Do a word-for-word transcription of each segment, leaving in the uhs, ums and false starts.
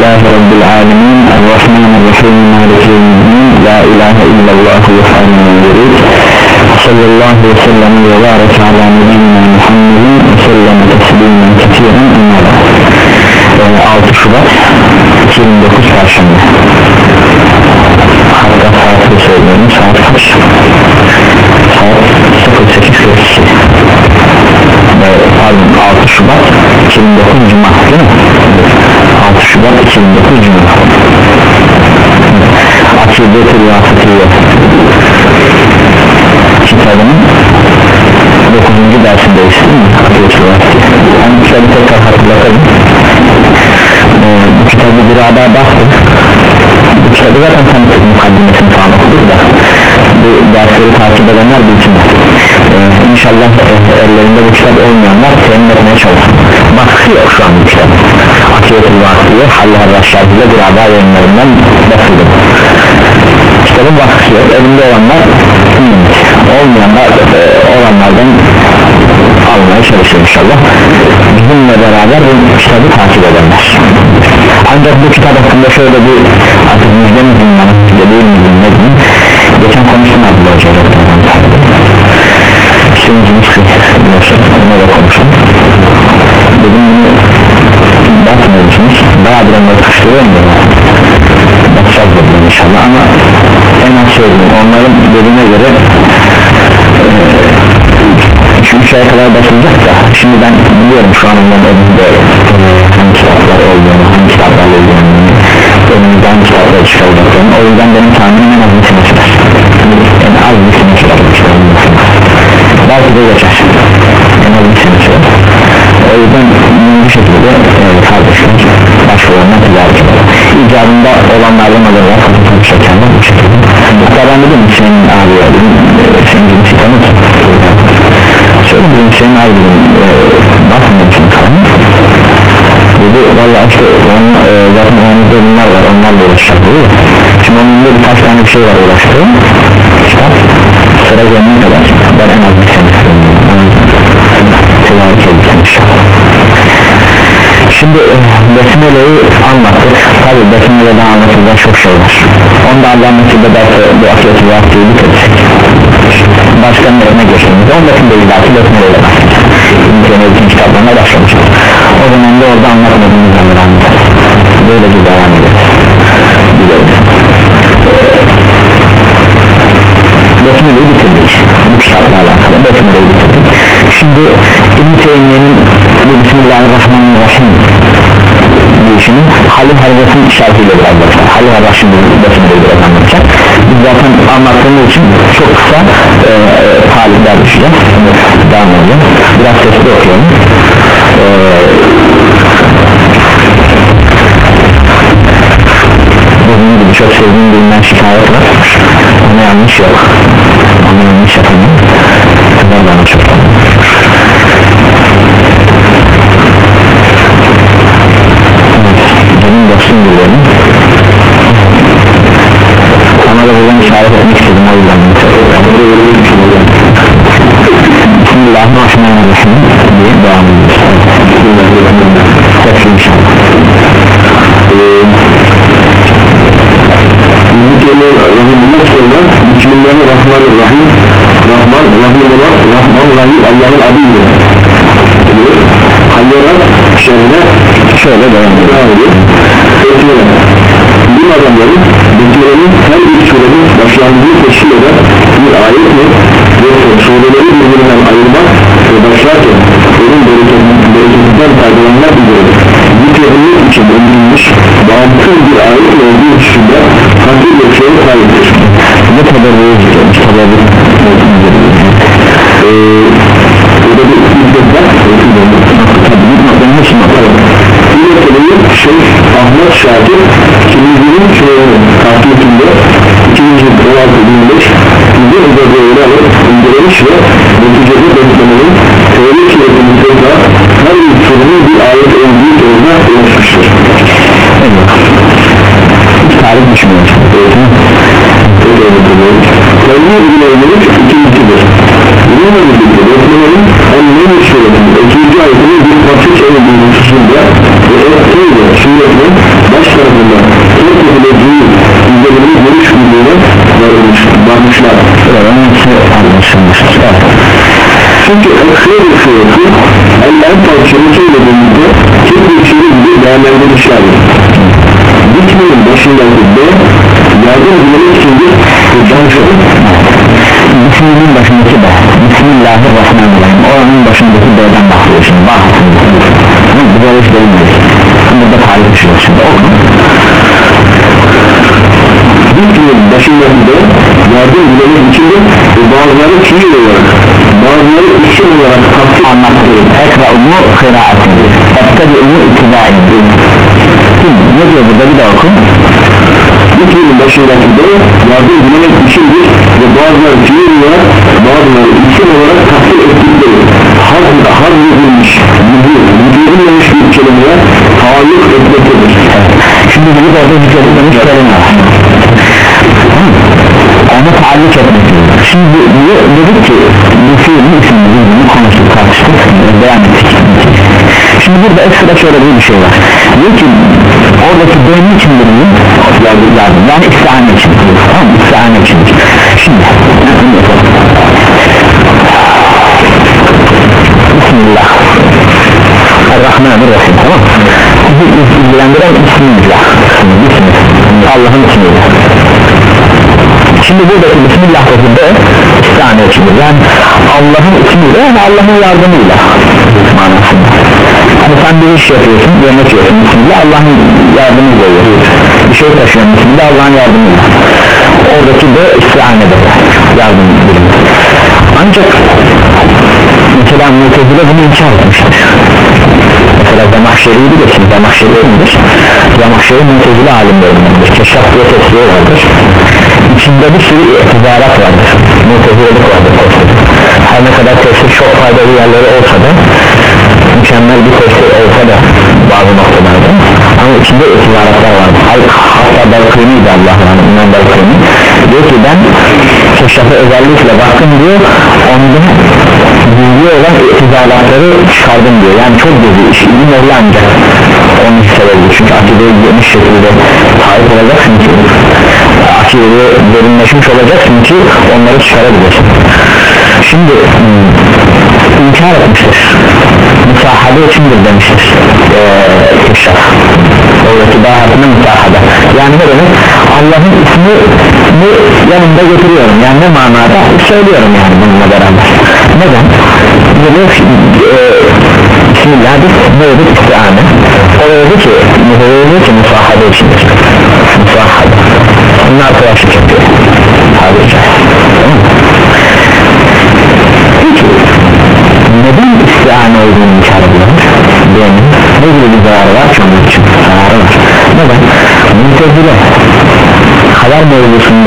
Elhamdülillahi Rabbil alemin. Errahmanirrahim. Maliki yevmiddin. La ilahe illallah yuhannun yurid. Sallallahu ve sellem ve barik ala nebiyyina Muhammedin ve sellem teslimen kesiren. altı Şubat iki bin dokuz Perşembe. Hatta saatini söylüyorum. Saat kaç? Saat sıfır sekiz kırk iki. Pardon, altı Şubat iki bin dokuz Cuma değil mi? altı Şubat iki bin dokuz Cuma. Akide-i Vasıtiye kitabının dokuzuncu dersindeyiz değil mi? Akide-i Vasıtiye. Yani bu kitabı tekrar hatırlatalım. Ee, bu kitabı bir arada baktık. Bu kitabı zaten tanıtık, mukaddimesini falan okuduk da bu dersleri takip edenler bilsinler. Ee, İnşallah e, ellerinde bu kitap olmayanlar temin etmeye çalışsın. Baskısı yok şu an bu kitap. Akide-i Vasıtiye Halil Raşşah'ıyla bir arada yayınlarından basıldı. Kitabın baskısı yok, elinde olanlar bilmemiş, olmayanlar e, olanlardan almaya çalışır inşallah. Bizimle beraber bu kitabı takip edenler. Ancak bu kitap hakkında şöyle bir artık müjdemiz dinlemek değil mi dinledim. Geçen konuştum Abdullah Hoca'yla şimdimiz ona da konuştum. Dedim bunu bakmıyorsunuz, bayağı bir onları kıştırıyorum ya, bakacağız dedim inşallah ama en az söyleyeyim onların dediğine göre şu üç aya kadar basılacak da şimdi ben biliyorum şu an onların önünde hangi kitaplar olduğunu, hangi kitaplarla olduğunu, önümüzde hangi kitaplar çıkaracaklarını, o yüzden benim tahminim en az bir sene sürer, en az bir sene sürer, belki de geçer, en az bir sene sürer. O yüzden bu şekilde e, kardeşler başvurularına ticaret eder. İcabında olanlardan alırlar, kapatın çekerler bu şekilde. Hatta ben dedim senin abi dedim, senin gibi sitemez şöyle dedim, senin abi dedim e, bakmıyorsun falan dedi, valla işte onun, e, zaten önümüzde bunlar var, onlarla uğraşacak dedi. Şimdi onun da birkaç tane bir şey var uğraştığım kitap sıra gelene kadar ben en az bir sene tedarik edilsin inşallah. Şimdi e, Besmele'yi anlattık. Tabi Besmele'den anlatılacak çok şey var. Onda Allah'ın nasip ederse bu akıbeti vaktiyi bitirecek. Başka nereye geçtiğimizde ondaki değil belki Besmele'yle başlayacak. İmkanı için kitaplarına başlamıştık. O zaman da orada anlatmadığımız yerleri anlatacağız. Böyle bir devam ederiz. Besmele'yi bitirdik. Bu kitapla alakalı Besmele'yi bitirdik. Şimdi İbn-i Teymiye'nin bu Bismillahirrahmanirrahim deyişinin Halil Harvas'ın şartıyla biraz bakacak. Halil Harvas şimdi Besmele'yi biraz anlatacak. Biz zaten anlattığımız için çok kısa e, talipler düşeceğiz. Devam edelim. Biraz sesli okuyalım. E, Dediğim gibi çok sevdiğim birinden şikayet var. Ona yanlış yok. Ona yanlış yapamam. Ben bana çok benim dostum biliyorum. Sana da buradan işaret etmek istedim o yüzden. Bismillahirrahmanirrahim diye devam ediyoruz. Tekrar inşallah. Bismillahirrahmanirrahim. Rahman, Rahim olan, Rahman, Rahim Allah'ın adıyla. Hayırlar şerine şöyle devam ediyor. Bu adamların Bekir'in her bir surenin başlangıcı teşkil eden bir ayet mi? Yoksa sureleri birbirinden ayırmak ve başlarken onun bereketinden faydalanmak üzere zikredilmek için öngörülmüş bağımsız bir ayet olduğu dışında farklı bir şeye sahiptir. Ne kadar böyle zikredilmiş kadar bir burada bir müddet var tabi bir noktanın için bakalım. Bu meseleyi Şeyh Ahmet Şakir kimliğinin çoğunun takipinde ikinci on altı bin beş yüzde özelliğini alıp incelemiş ve neticede beslemenin teorik yönetimizde her bir sorunun bir ayet olduğu doğruna ulaşmıştır. Evet. Hiç tarih düşünüyoruz. Kendi ilgilenmelik ikincidir. Bununla birlikte beslemenin annenin suretinin ikinci ayetinin bir parça çevirdiği hususunda ve etkiyle suretinin baş ismi anlaşılmıştır. Evet. Çünkü ekser sureti Allah'ın tavsiyeni söylediğimizde tek bir şeyi gibi değerlendirmişlerdir. Bitmenin başındaki de yardım dilemek içindir ve can şöyle Bismillah'ın başındaki de Bismillahirrahmanirrahim oranın başındaki D'den bahsediyor şimdi bahsediyor bu böyle şey değil burada tarih düşüyor şimdi okun Bitmenin başındaki de yardım dilemek içindir ve bazıları fiil olarak bazıları isim olarak takdir anlattırıyor ekra'umu kıraatini ettabi'umu itibâini ne diyor burada bir de okun Bitmenin başındaki de yardım dilemek içindir ve bazıları fiil olarak bazıları isim olarak takdir ettikleri hazırda hazredilmiş müdürülmemiş bir kelimeye taalluk etmektedir. Şimdi bir orada zikredilmemiş kelime var ona taalluk etmektedir. Şimdi diyor, dedik ki bu fiilin ismini bunu konuştuk tartıştık beyan ettik. Şimdi burada ekstra şöyle bir şey var diyor ki oradaki dönüm içindir mi? Yardım, yardım. Yani istihane içindir tamam mı? İstihane içindir şimdi Bismillah Errahmanirrahim tamam mı? Bizi ilgilendiren Bismillah Bismillah Allah'ın ismiyle şimdi buradaki Bismillah'taki de istihane içindir yani Allah'ın ismiyle yani Allah'ın yardımıyla manasında hani sen bir iş yapıyorsun yemek yiyorsun Bismillah Allah'ın yardımıyla yiyorsun bir şey taşıyorsun Bismillah Allah'ın yardımıyla oradaki de istihanede yardım bilin ancak mesela Mu'tezile bunu inkar etmiştir mesela Zemahşeri'yi bilirsiniz Zemahşeri kimdir? Zemahşeri Mu'tezile alimlerindendir Keşaf diye tesliği vardır içinde bir sürü itibarat vardır Mu'tezilelik vardır her ne kadar tesir çok faydalı yerleri olsa da mükemmel bir tesir olsa da bazı noktalarda ama içinde itibaratlar var hatta Balkı'nıydı Allah'ın İmam Balkı'nı diyor ki ben Keşaf'a özellikle baktım diyor onda bilgi olan itibaratları çıkardım diyor yani çok gözü işin öyle ancak onun sebebi çünkü akideye geniş şekilde sahip olacaksın ki akideye derinleşmiş olacaksın ki onları çıkarabilirsin şimdi hmm, inkar etmiştir müsahade içindir demiştir ee, Keşaf oradaki dahatına müsahade yani ne demek Allah'ın ismini yanımda getiriyorum yani ne manada söylüyorum yani bununla beraber neden? Diyor ki e, Bismillah ne dedik istihane o dedi ki mühürlüğü ki müsahade içindir müsahade onun arkadaşlık yapıyor sadece peki neden istihane olduğunu inkar ediyorlar? Benim ne gibi bir zararı var ki onun için zararı var neden? Mu'tezile haber mevzusunda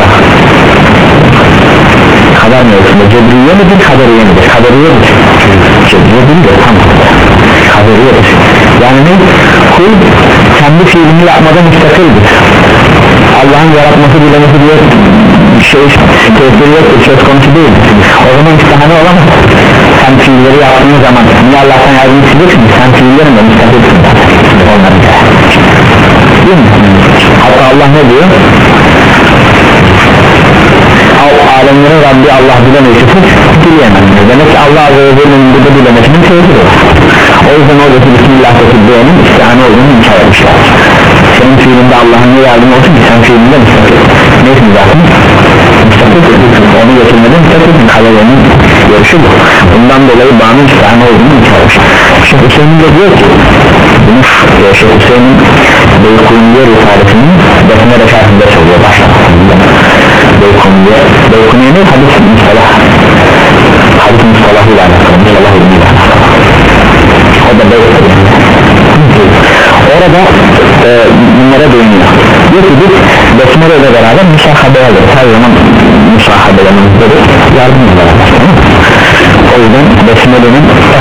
haber mevzusunda cebriye midir kaderiye midir? Kaderiye midir? Cebriye değildir tam kaderiyedir yani ne? Kul kendi fiilini yapmadan müstakildir Allah'ın yaratması dilemesi diye şey tesiri yoktur söz konusu değil o zaman istihane olamaz sen fiilleri yaptığın zaman niye Allah'tan yardım isteyeceksin sen fiillerin de müstakilsin onların değil mi? Hatta Allah ne diyor? Alemlerin Rabbi Allah bilemeyecek dileyemez demek ki Allah Azze ve Celle'nin burada dilemesinin tesiri var o yüzden oradaki Bismillah'taki duanın istihane olduğunu inkar etmişler senin fiilinde Allah'ın ne yardım olsun ki sen fiilinde müstakil neysin zaten? Müstakil onu getirmeden müstakil kaderinin görüşü bu bundan dolayı bağının istihane olduğunu inkar etmişler Şeyh Hüseyin de diyor ki bunu Şeyh Hüseyin'in Beykundiye Risalesinin Besme Reşatında söylüyor başlamasında Beykundiye Beykundiye ne? Hadis Mustalah Hadis Mustalah ile alakalı Mustalah ile alakalı o da Beykundiye orada e, bunlara değiniyor diyor ki biz Besmele ile beraber müsahade alırız her zaman müsahade alanımızdadır yardımla beraber o yüzden Besmele'nin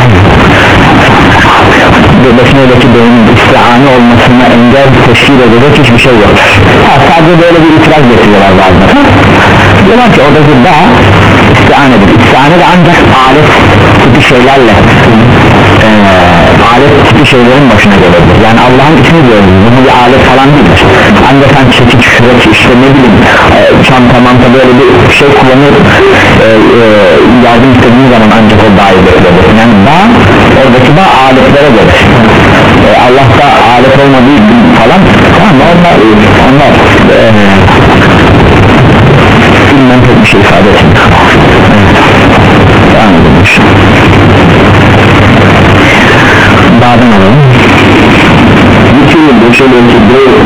Besmele'deki dönemin istihane olmasına engel teşkil edecek hiçbir şey yok ha, sadece böyle bir itiraz getiriyorlar bazıları diyorlar ki oradaki daha istihanedir istihane de ancak alet tipi şeylerle e, alet tipi şeylerin başına gelebilir yani Allah'ın ismi diyoruz bu bir alet falan değildir ancak sen çekiç kürek işte ne bileyim e, çanta manta böyle bir şey kullanır e,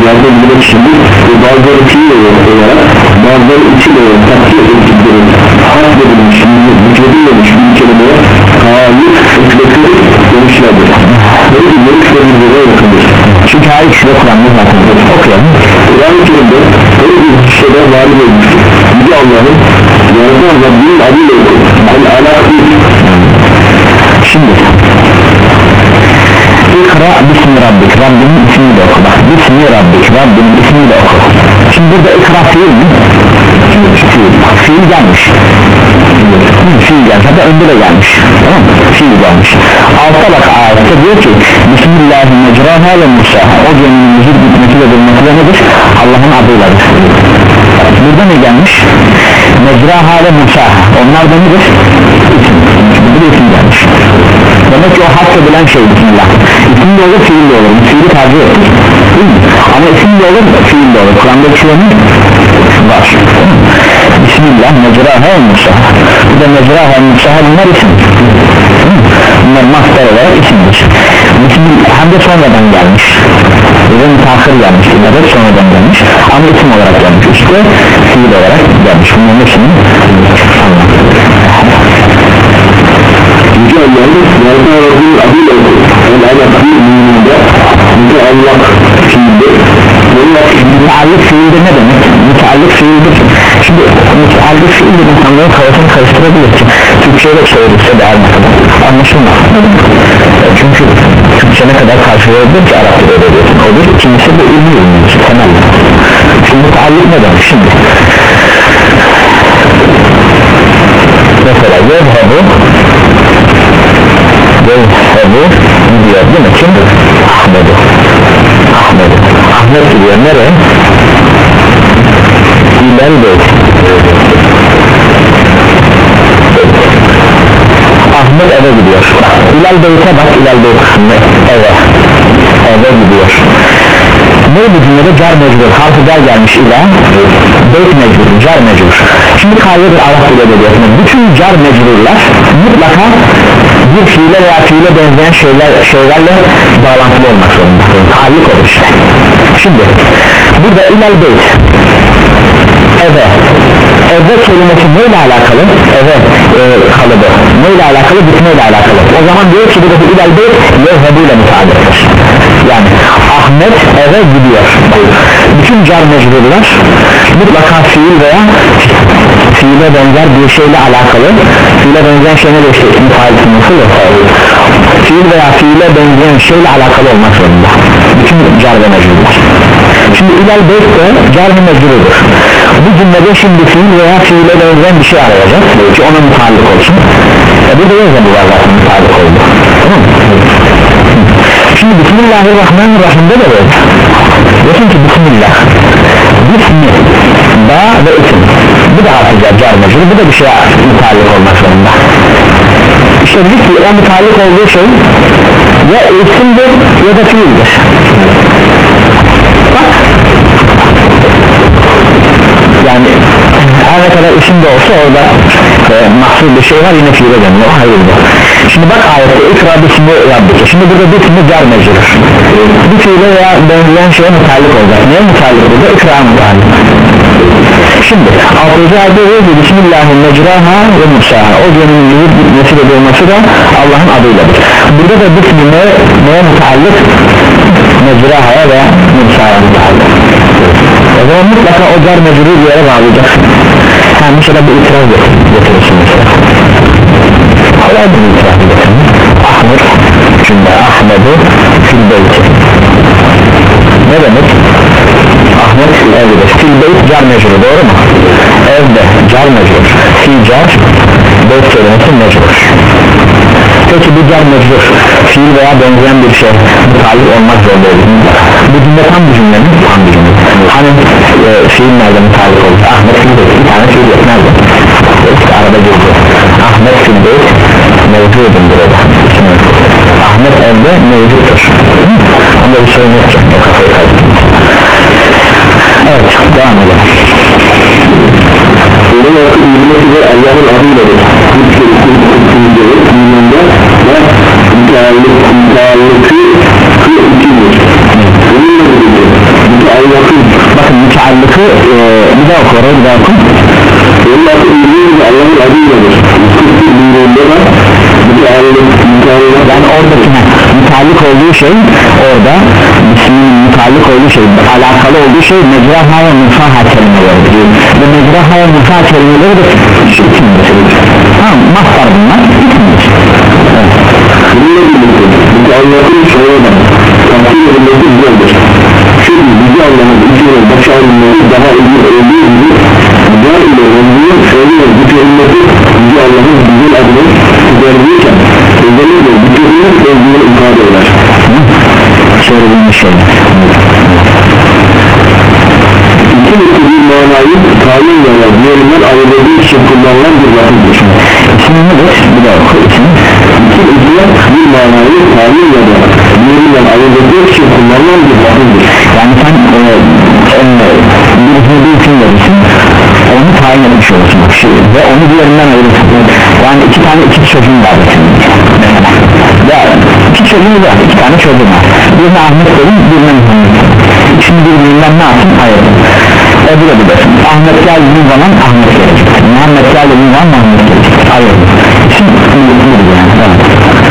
yardım edilmek içindir ve bazıları fiil olarak bazıları içi olarak takdir ettikleri harf edilmiş, mücadelemiş bir kelimeye halik etkileri demişlerdir. Böyle bir yönetkilerimize yakındır. Çünkü her ikisi de Kur'an'da zaten okuyalım. Kur'an-ı Kerim'de öyle bir şeyler varid olmuştur. Yüce Allah'ın yaratan Rabbinin adıyla okur. Al-Alâkî. Şimdi İkra bismi Rabbik, Rabbinin ismini de oku. Bak, bismi Rabbik, Rabbinin ismini de oku. Şimdi burada ikra fiil mi? Fiil, fiil gelmiş. Fiil gelmiş, hatta önde de gelmiş. Tamam mı? Fiil gelmiş. Altta bak ayette diyor ki Bismillahirrahmanirrahim ve Musaha. O geminin müzik bitmesi ve durması da nedir? Allah'ın adıyladır. Burada ne gelmiş? Mecraha ve Musaha. Onlar da nedir? İsim. Burada isim gelmiş. Demek ki o hakkedilen şey Bismillah. İsim de olur, fiil de olur. Fiili tercih ettik. Ama isim de olur, fiil de olur. Kur'an'da çoğunu var. Bismillah, mecraha ve Musaha. Bu da mecraha ve Musaha bunlar isim. Bunlar mastar olarak isimdir. Bismillah hem de sonradan gelmiş. Ve müteahhir gelmiş. Bunlar da sonradan gelmiş. Ama isim olarak gelmiş. İşte fiil olarak gelmiş. Bunların hepsinin Yüce Allah'ın yaratan Rabbinin adıyla okur. Al-Alâkî mümininde Yüce Allah fiildir. Müteallik fiildir ne demek? Müteallik fiildir. Şimdi müteallik fiildir insanların kafasını karıştırabilir ki Türkçe'ye çevirirse de anlaşılmaz. Çünkü Türkçe ne kadar karşılayabilir ki Arapça'da öğrediyorsun. O bir ikincisi de ilmi ilmidir. Temel. Şimdi müteallik ne demek? Şimdi mesela yezhebu yezhebu diyor değil mi? Kim? Ahmet'u Ahmet Ahmet gidiyor nereye? İlal Beyt. Ahmet eve gidiyor. İlal Beyt'e bak, İlal Beyt kısmı eve eve gidiyor. Ne bu cümlede? Car mecbur, harfi car gelmiş ila beyt mecbur, car mecbur. Şimdi kaydedir Arap dile ediyorsunuz. Bütün car mecburlar mutlaka bir fiile veya fiile benzeyen şeyler, şeylerle bağlantılı olmak zorunda. Tahallik olur işte. Şimdi burada ilal beyt eve eve kelimesi neyle alakalı? Eve e, kalıbı neyle alakalı? Bitmeyle alakalı. O zaman diyor ki burada ilal beyt yezhebu'yla mütealliktir. Yani Ahmet eve gidiyor. Bütün car mecburlar mutlaka fiil veya fiile benzer bir şeyle alakalı. Fiile benzeyen şey ne işte ismi failsi nasıl fiil veya fiile benzeyen şeyle alakalı olmak zorunda. Bütün car ve mecburlar. Şimdi ilal beyt de car ve mecburudur. Bu cümlede şimdi fiil veya fiile benzeyen bir şey arayacak ki ona mutallik olsun. E burada yazan bu var zaten mutallik oldu. Tamam mı? Şimdi Bismillahirrahmanirrahim'de de böyle. Diyorsun ki Bismillah Bismi ba ve isim. Bu da harfiler car mecbur. Bu da bir şeye mutallik olmak zorunda. İşte dedik ki o mutallik olduğu şey ya isimdir ya da fiildir. Bak yani her ne kadar isim de olsa orada e, mahsul bir şey var, yine fiile dönüyor. Hayır bu. Şimdi bak ayette ikra bismi Rabbike. Şimdi burada bismi car mecbur. Bir fiile veya benzeyen şeye mutallik olacak. Neye mutallik burada? İkra mutallik. Şimdi altıncı ayette diyor ki Bismillahirrahmanirrahim mecraha ve musaha. O geminin yüzü bitmesi ve durması da Allah'ın adıyladır. Burada da bismi ne, neye mutallik? Mecrahaya ve musahaya mutallik. O zaman mutlaka o car mecburi bir yere bağlayacaksın. Yani mesela bir itiraz getirirsin mesela. Kolay bir itiraz getirirsin. Ahmet cümle Ahmet'u fil beyti. Ne demek? Ahmet evde. Fil beyt car mecburi, doğru mu? Evde car mecbur. Fil car beyt kelimesi mecbur. Peki bu car mecbur fiil veya benzeyen bir şey mutallik olmak zorunda olur. Bu cümle tam bir cümle mi? Tam bir cümle. Hani e, fiil nerede mutallik olur? Ahmet fil beyt, bir tane fiil yok nerede? İşte arada girdi. Ahmet fil beyt mevcudun burada. Ahmet evde mevcuttur. Onda bir sorun yok. O kafayı kaybettim. Evet, devam edelim. Onun artık ilmesi ve Allah'ın adıyladır. Mümininde ve müteallıkı kı ikidir. Müteallık daha oku orayı bir daha oku. Allah'ın adıyladır. Yani oradakine müteallik olduğu şey, orada isminin müteallik olduğu şey, alakalı olduğu şey mecraha ve mufaha kelimeleri ve mecraha ve mufaha kelimeleri de isimdir. Tamam, mastar bunlar isimdir. Bununla birlikte bu Allah'ın şöyle takdir edilmesi güzeldir. Çünkü Yüce Allah'ın içine başarıları daha iyi olduğu gibi Yüce ile Rabbinin şöyle bütünlüğü Yüce Allah'ın güzel adını güzelliğiken özellikle bütünlük olduğunu ifade eder. Söylediğim şey. İki mutlu bir manayı tayin ya da diğerinden ayrıldığı için kullanılan bir lafızdır. İsmi nedir? Bir daha oku ismi. İki mutlu bir manayı tayin ya da diğerinden ayrıldığı için kullanılan bir lafızdır. Yani sen e, e, bir hızlı isim verirsin, onu tayin etmiş olursun ve onu diğerinden ayırırsın. Yani iki tane iki çocuğun var mesela. Ya iki çocuğun var, iki tane çocuğun var. Birine Ahmet dedim, birine Muhammed dedim. İkisini birbirinden ne yapsın? Ayırdım. Öbür öbür desin. Ahmet geldiği zaman Ahmet gelecek. Muhammed geldiği zaman Muhammed gelecek. Ayırdım. İsim iyilidir yani. Evet.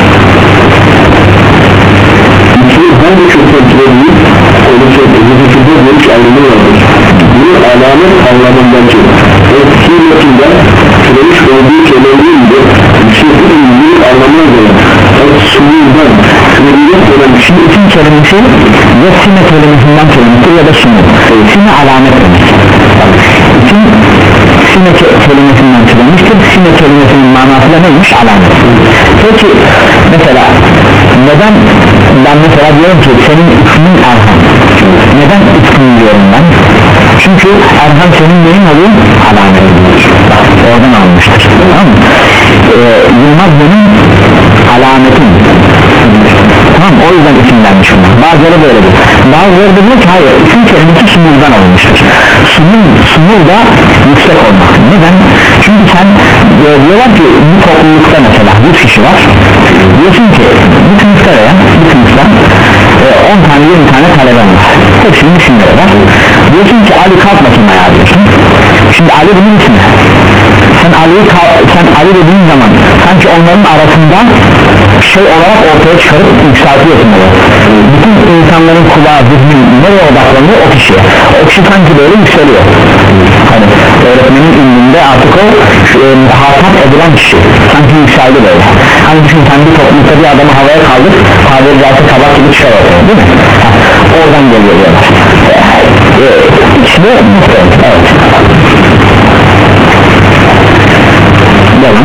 İki hangi kötülüklerini oluşturduğu vücuda görüş ayrımı vardır. Bu alamet anlamındaki ve kıymetinde türemiş olduğu kelimenin de yükseklik ilgili anlamına göre sunumdan türemiş olan bir şey İsim kelimesi ya sine kelimesinden kelimesi ya da sunu. Sine alamet demek. İsim sine kelimesinden türemiştir. Sine kelimesinin manası da neymiş? Alamet. Peki mesela neden ben mesela diyorum ki senin ismin Erhan? Neden ismin diyorum ben? Çünkü Erhan senin neyin oluyor? Alamet. Oradan almıştır. Tamam mı? Ee, Yılmaz benim alametim. Tamam, o yüzden isimlenmiş bunlar. Bazıları böyledir. Bazıları da diyor ki hayır, isim kelimesi sunuldan alınmıştır. Sunul, sunul da yüksek olmak. Neden? Çünkü sen e, diyorlar ki bu toplulukta mesela yüz kişi var. Diyorsun ki bu sınıfta veya bu sınıfta on tane yirmi tane taleben var. Hepsinin isimleri var. Diyorsun ki Ali kalk bakayım ayağa diyorsun. Şimdi Ali bunun ismi. Sen Ali'yi sen Ali dediğin zaman sanki onların arasında şey olarak ortaya çıkarıp yükseltiyorsun onu. Bütün insanların kulağı, zihni nereye odaklanıyor? O kişiye. O kişi sanki böyle yükseliyor. Hani öğretmenin indinde artık o e, muhatap edilen kişi sanki yükseldi böyle. Hani düşün sen bir toplulukta bir adamı havaya kaldır, tabiri caizse tabak gibi çıkar ortaya, değil mi? Ha, oradan geliyor diyorlar. E, ikisi de muhtemelen. Evet. Devam.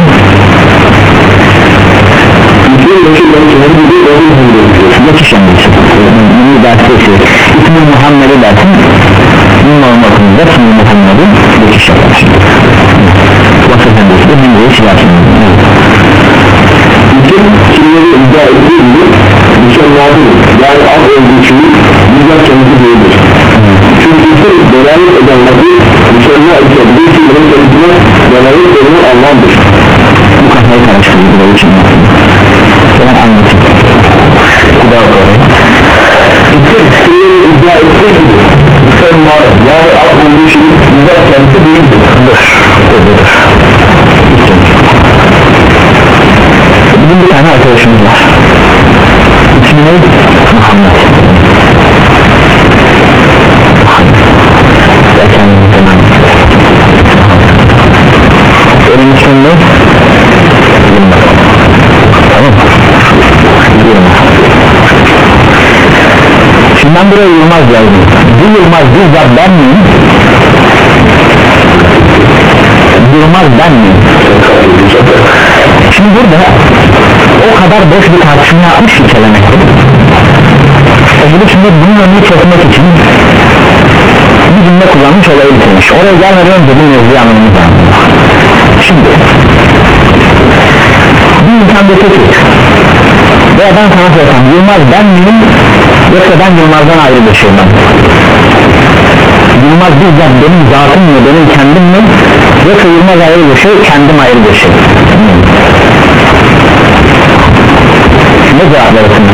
Geçiş emrisi. Bunu derste İsmi Muhammed'e dersin. Bunun olmasında ismi Muhammed'e geçiş yaparsın. Vasıf emrisi de Hemre'ye silersin. bütün kimleri iddia ettiği gibi mükemmeldir. Yani az olduğu için bizler kendisi değildir. Çünkü isim delalet eden vakit mükemmel ise bir kimlerin kendisine delalet edilen anlamdır. Bu kafayı karıştırdığı için ben anlatayım. Bu da doğru. İsim kimleri iddia ettiği gibi mükemmel yani az olduğu için bizler kendisi değildir. Bizim bir tane arkadaşımız var. İsmi ne? Muhammed. Benim ismim ne? Yılmaz. Tamam. Yılmaz. Şimdi ben buraya Yılmaz yazdım. Bu Yılmaz bizzat ben miyim? Yılmaz ben miyim? Şimdi burada o kadar boş bir tartışma yapmış ki kelimesi. Öbür içinde bunun önünü kesmek için bir cümle kullanmış, olayı bitirmiş. Oraya gelmeden önce bir mevzuyu anlamamız lazım. Şimdi bir insan dese ki veya ben sana sorsam Yılmaz ben miyim yoksa ben Yılmaz'dan ayrı bir şeyim ben. Yılmaz bizzat benim zatım mı, benim kendim mi, yoksa Yılmaz ayrı bir şey, kendim ayrı bir şey. Ne cevap verirsin?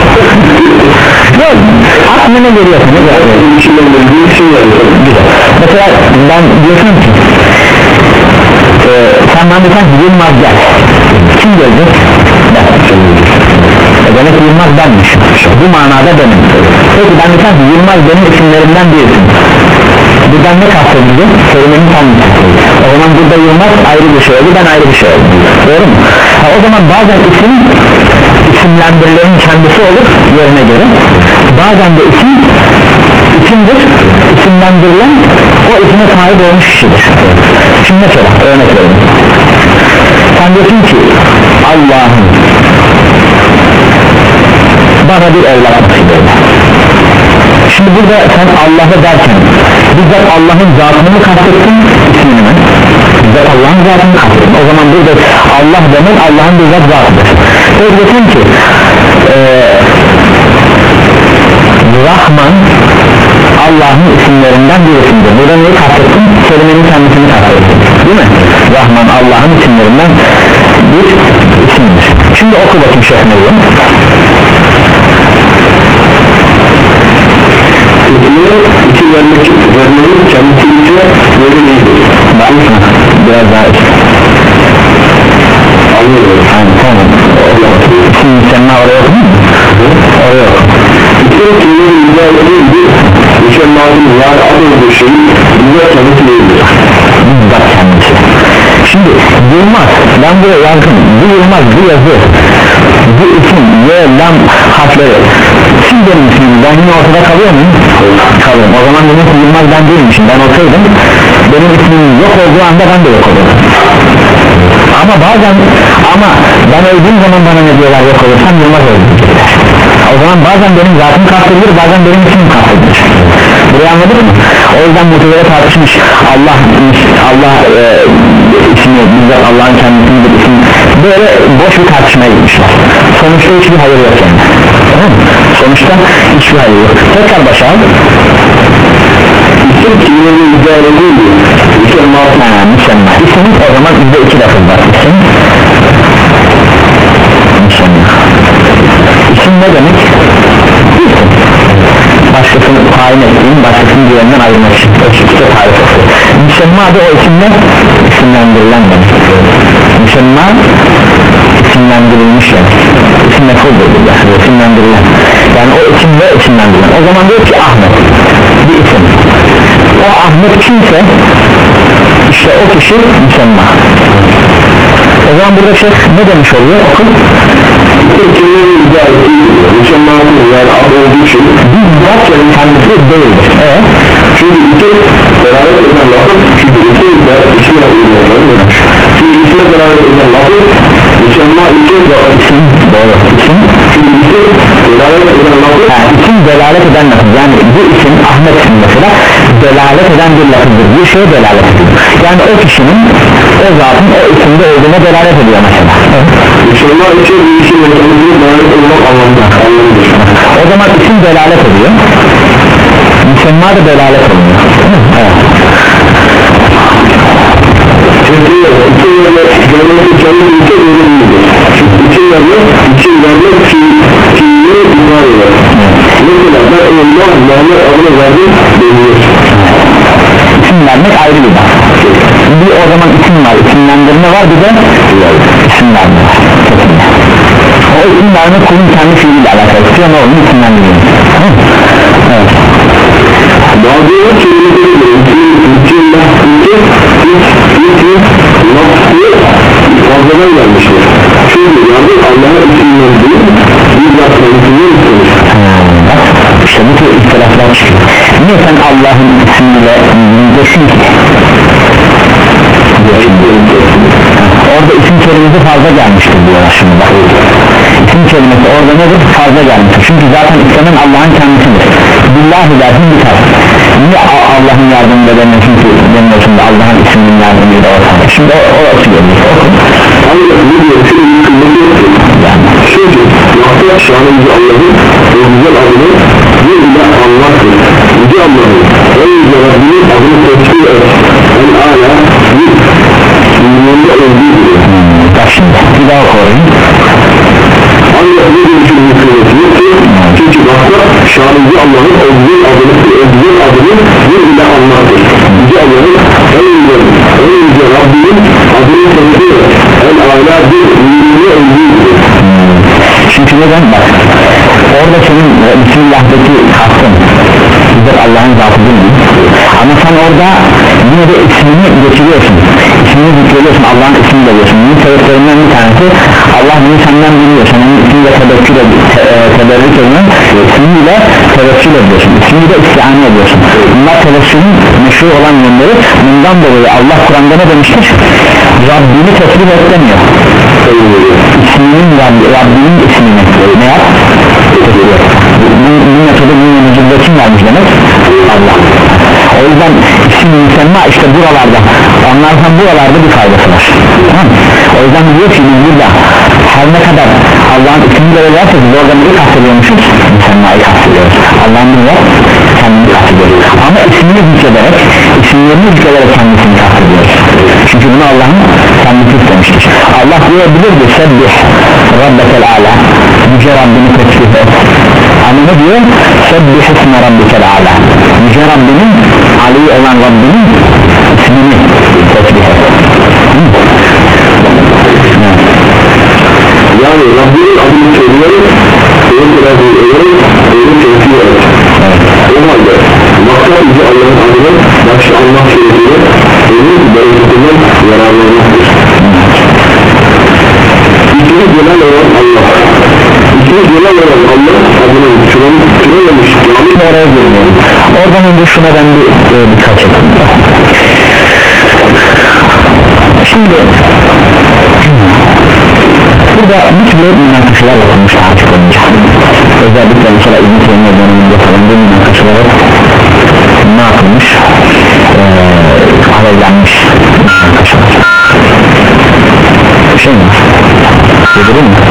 Yok, aklına geliyorsa ne cevap verirsin? Güzel. Mesela mesela ben diyorsun ki e, sen bana diyorsun ki Yılmaz gel, kim gelecek? Ben. E demek ki Yılmaz benmiş, bu manada benim. Peki ben diyorsun ki Yılmaz benim isimlerimden birisi, buradan ne kastediyor? Kelimenin tanrısı. O zaman burada Yılmaz ayrı bir şey oldu, ben ayrı bir şey oldum, doğru mu? Ha, o zaman bazen isim isimlendirilerin kendisi olur yerine göre, bazen de isim isimdir, isimlendirilen o isme sahip olmuş kişidir. Şimdi mesela örnek verelim, sen diyorsun ki Allah'ım bana bir evlat nasip eyle. Şimdi burada sen Allah'a derken bizzat Allah'ın zatını mı kastettin, ismini mi? Bizzat Allah'ın zatını kastettin. O zaman burada Allah demek Allah'ın bizzat zatıdır. Öyle diyorsun ki ee, Rahman Allah'ın isimlerinden birisidir. Burada neyi kastettin? Kelimenin kendisini kastettin, değil mi? Rahman Allah'ın isimlerinden bir isimdir. Şimdi oku bakayım Şeyh Meryem. İki vermek vermenin kendisi ise böyle değildir. Biraz daha anlıyorum. Aynen, tamam. Şimdi sen ne oraya okudun mu? Oraya okudun. İki kelimenin güzel değildir. Mükemmelin yani ad olduğu şeyin güzel kendisi değildir. Bizzat kendisi. Şimdi Yılmaz, ben buraya yazdım, bu Yılmaz, bu yazı, bu isim, y, lam harfleri kim benim ismim, ben yine ortada kalıyor muyum? Kalıyorum. O zaman demek ki Yılmaz ben değilmişim, ben olsaydım benim ismim yok olduğu anda ben de yok olurdum. Ama bazen, ama ben öldüğüm zaman bana ne diyorlar, yok olursam Yılmaz öldüm. O zaman bazen benim zatım kastedilir, bazen benim ismim kastedilir. Burayı anladın mı? O yüzden mutlaka tartışmış Allah Allah e, ismi bizzat Allah'ın kendisinin bir ismi, böyle boş bir tartışmaya gitmişler. Sonuçta hiçbir hayır yok yani. Tamam mı? Sonuçta hiçbir hayır yok. Tekrar başa al. İsim kelimenin güzel değildir. Mükemmel. Ha, mükemmel. İsim o zaman bizde iki lafız var. İsim mükemmel. İsim ne demek? İsim. Başkasını tayin ettiğin, başkasının diğerinden ayrılmak için o şekilde tarif ediyor. Mükemmel de o isimle isimlendirilen demek. Mükemmel isimlendirilmiş yani. İsim mefuldur burada, isimlendirilen. Yani o isimle isimlendirilen. O zaman diyor ki Ahmet bir isim. O Ahmet kimse işte o kişi mükemmel. O zaman burada şey ne demiş oluyor? Okul kelimenin güzel değildir. Mükemmel yani ad olduğu şey bizzat kendisi değildir. Evet. Çünkü iki beraber eden lafı çünkü iki de iki yapıyorlar. Çünkü ikine beraber eden lafı mükemmel iki isim doğru. İsim çünkü iki beraber eden lafı yani isim delalet eden lafız. Yani bu isim Ahmet isim mesela delalet eden bir lafızdır. Bir şeye delalet ediyor. Yani o kişinin o zatın o isimde olduğuna delalet ediyor mesela. Evet. mükemmel iki bir iki mekanizmi beraber olmak anlamında anlamıdır. O zaman isim delalet ediyor. Mükemmel de delalet oluyor. Evet. Çünkü iki yerle görmesi kendi ülke verilmiyor. İki yerle iki yerle fiili ifade eder. Mesela ben Allah Muhammed adına verdim deniyor. İsim vermek ayrı bir bak. Bir o zaman isim var, isimlendirme var, bir de isim verme var. O isim verme kulun kendi fiiliyle alakalı. Tutuyor ne olduğunu isimlendiriyor. Evet. Bazıları kelimeleri de iki lahkıcı iki lahkı fazladan gelmiştir. Çünkü yardım Allah'a isimleri değil bir lahkı isimleri istemiş. İşte bu tür ihtilaflar çıkıyor. Niye sen Allah'ın ismiyle bildirsin ki? Orada isim kelimesi fazla gelmiştir diyorlar şimdi bak. İsim kelimesi orada nedir? Fazla gelmiştir. Çünkü zaten istenen Allah'ın kendisidir. Billahi dersin biter. Niye Allah'ın yardımıyla demiyorsun ki demiyorsun da Allah'ın isminin yardımıyla ortada? Şimdi o, o atıyor. Ancak bu diyor ki bir kıymeti yoktur. Çünkü muhakkak şanımızı Allah'ın o güzel adını bir ile anlattır. Yüce Allah'ın en yüce Rabbinin adını tesbih et. En âlâ bir milyonda öldüğü gibi. Bak şimdi bir daha koruyun. Ancak bu görüşün bir kıymeti yoktur. Çünkü muhakkak şanımızı Allah'ın o güzel adını, o güzel adını bir ile anlattır. Yüce Allah'ın zatı değil mi? Ama sen orada yine de ismini getiriyorsun, ismini zikrediyorsun, Allah'ın ismini veriyorsun. Bunun sebeplerinden bir tanesi Allah bunu senden biliyor, senin ismiyle tebekkül teberrük ediyorsun, ismiyle tevekkül ediyorsun, ismiyle istiane ediyorsun. Bunlar tevekkülün meşhur olan yönleri. Bundan dolayı Allah Kur'an'da ne demiştir? Rabbini tesbih et demiyor, isminin Rabbi, Rabbinin ismini ne yap? Bu, bu metodu bu yönücüde kim vermiş demek? Allah. O yüzden isim müsemma işte buralarda, anlarsan buralarda bir faydası var, tamam. O yüzden diyor ki biz burada her ne kadar Allah'ın ismini verirse biz orada neyi kastediyormuşuz? Müsemmayı kastediyoruz. Allah'ın bunu yok, kendini kastediyoruz. Ama ismini zikrederek, isimlerini zikrederek kendisini kastediyoruz. Çünkü bunu Allah'ın kendisi istemiştir. Allah diyebilirdi sebbih Rabbekel Ala, yüce Rabbini tesbih et. Ama ne diyor? Sebbih isme Rabbekel Ala, yüce Rabbinin, Ali olan Rabbinin ismini tesbih et. Yani Rabbinin adını söylüyoruz, onun biraz öğrenerek onu tesbih et. O halde maksat bizi Allah'ın adını başta almak suretiyle onun bereketinden yararlanmaktır. İkili genel olan Allah, İkili genel olan Allah adının türememiş yani oraya girmiyorum. Oradan önce şuna ben bir e, dikkat ettim. Şimdi burada bir türlü münakaşalar yapılmış artık olunca, özellikle mesela İbn-i Teymiye döneminde falan bu münakaşalar ne yapılmış? Ee, alevlenmiş münakaşalar. Şey mi? Yedirir mi?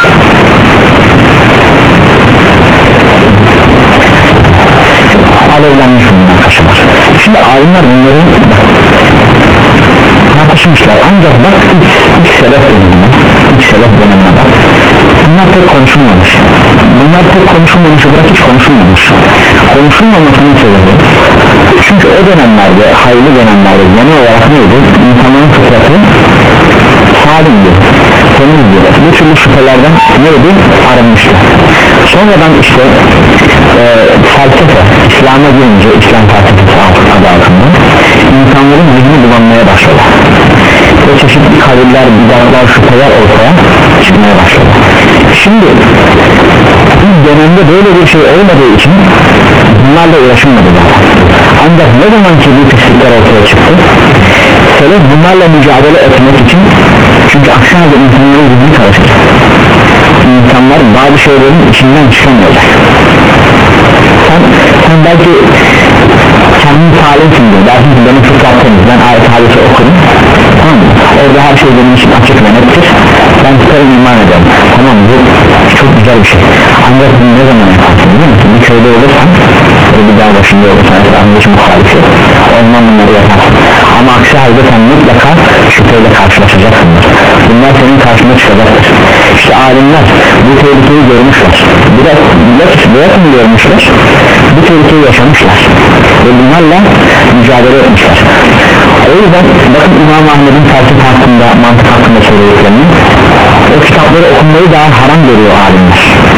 Alevlenmiş münakaşalar. Şimdi alimler bunları tartışmışlar, ancak bak ilk, ilk sebep dönemine, ilk sebep dönemine bak, bunlar pek konuşulmamış, bunlar pek konuşulmamış, bırak hiç konuşulmamış. Konuşulmamasının sebebi, çünkü o dönemlerde, hayırlı dönemlerde genel olarak neydi? İnsanların fıtratı salimdi, temizdi, bu türlü şüphelerden neydi? Arınmıştı. Sonradan işte e, felsefe, İslam'a gelince, İslam felsefesi adı altında insanların zihni bulanmaya başladı ve çeşitli kabirler, bidatlar, şüpheler ortaya çıkmaya başladı. Şimdi ilk dönemde böyle bir şey olmadığı için bunlarla uğraşılmadı zaten. Ancak ne zaman ki bu pislikler ortaya çıktı, selef bunlarla mücadele etmek için, çünkü akşamda insanların zihni karışır, insanlar bazı şeylerin içinden çıkamıyorlar. Sen, sen belki kendin salimsindir, belki benim fıtrat temiz, ben ayet hadisi okurum, tamam mı? Orada her şey benim için açık ve nettir, ben tutarım, iman ederim, tamam mı? Bu çok güzel bir şey. Ancak bunu ne zaman yaparsın biliyor musun? Bir köyde olursan, bir dağ başında olursan, anlayış muhalifi, o zaman bunları yaparsın. Ama aksi halde sen mutlaka şüpheyle karşılaşacaksındır. Bunlar senin karşına çıkacaktır. İşte alimler bu tehlikeyi görmüşler, biraz biraz mı görmüşler, bu tehlikeyi yaşamışlar ve bunlarla mücadele etmişler. O yüzden bakın İmam Ahmed'in felsefe hakkında, mantık hakkında söylediklerini, o kitapları okumayı daha haram görüyor alimler.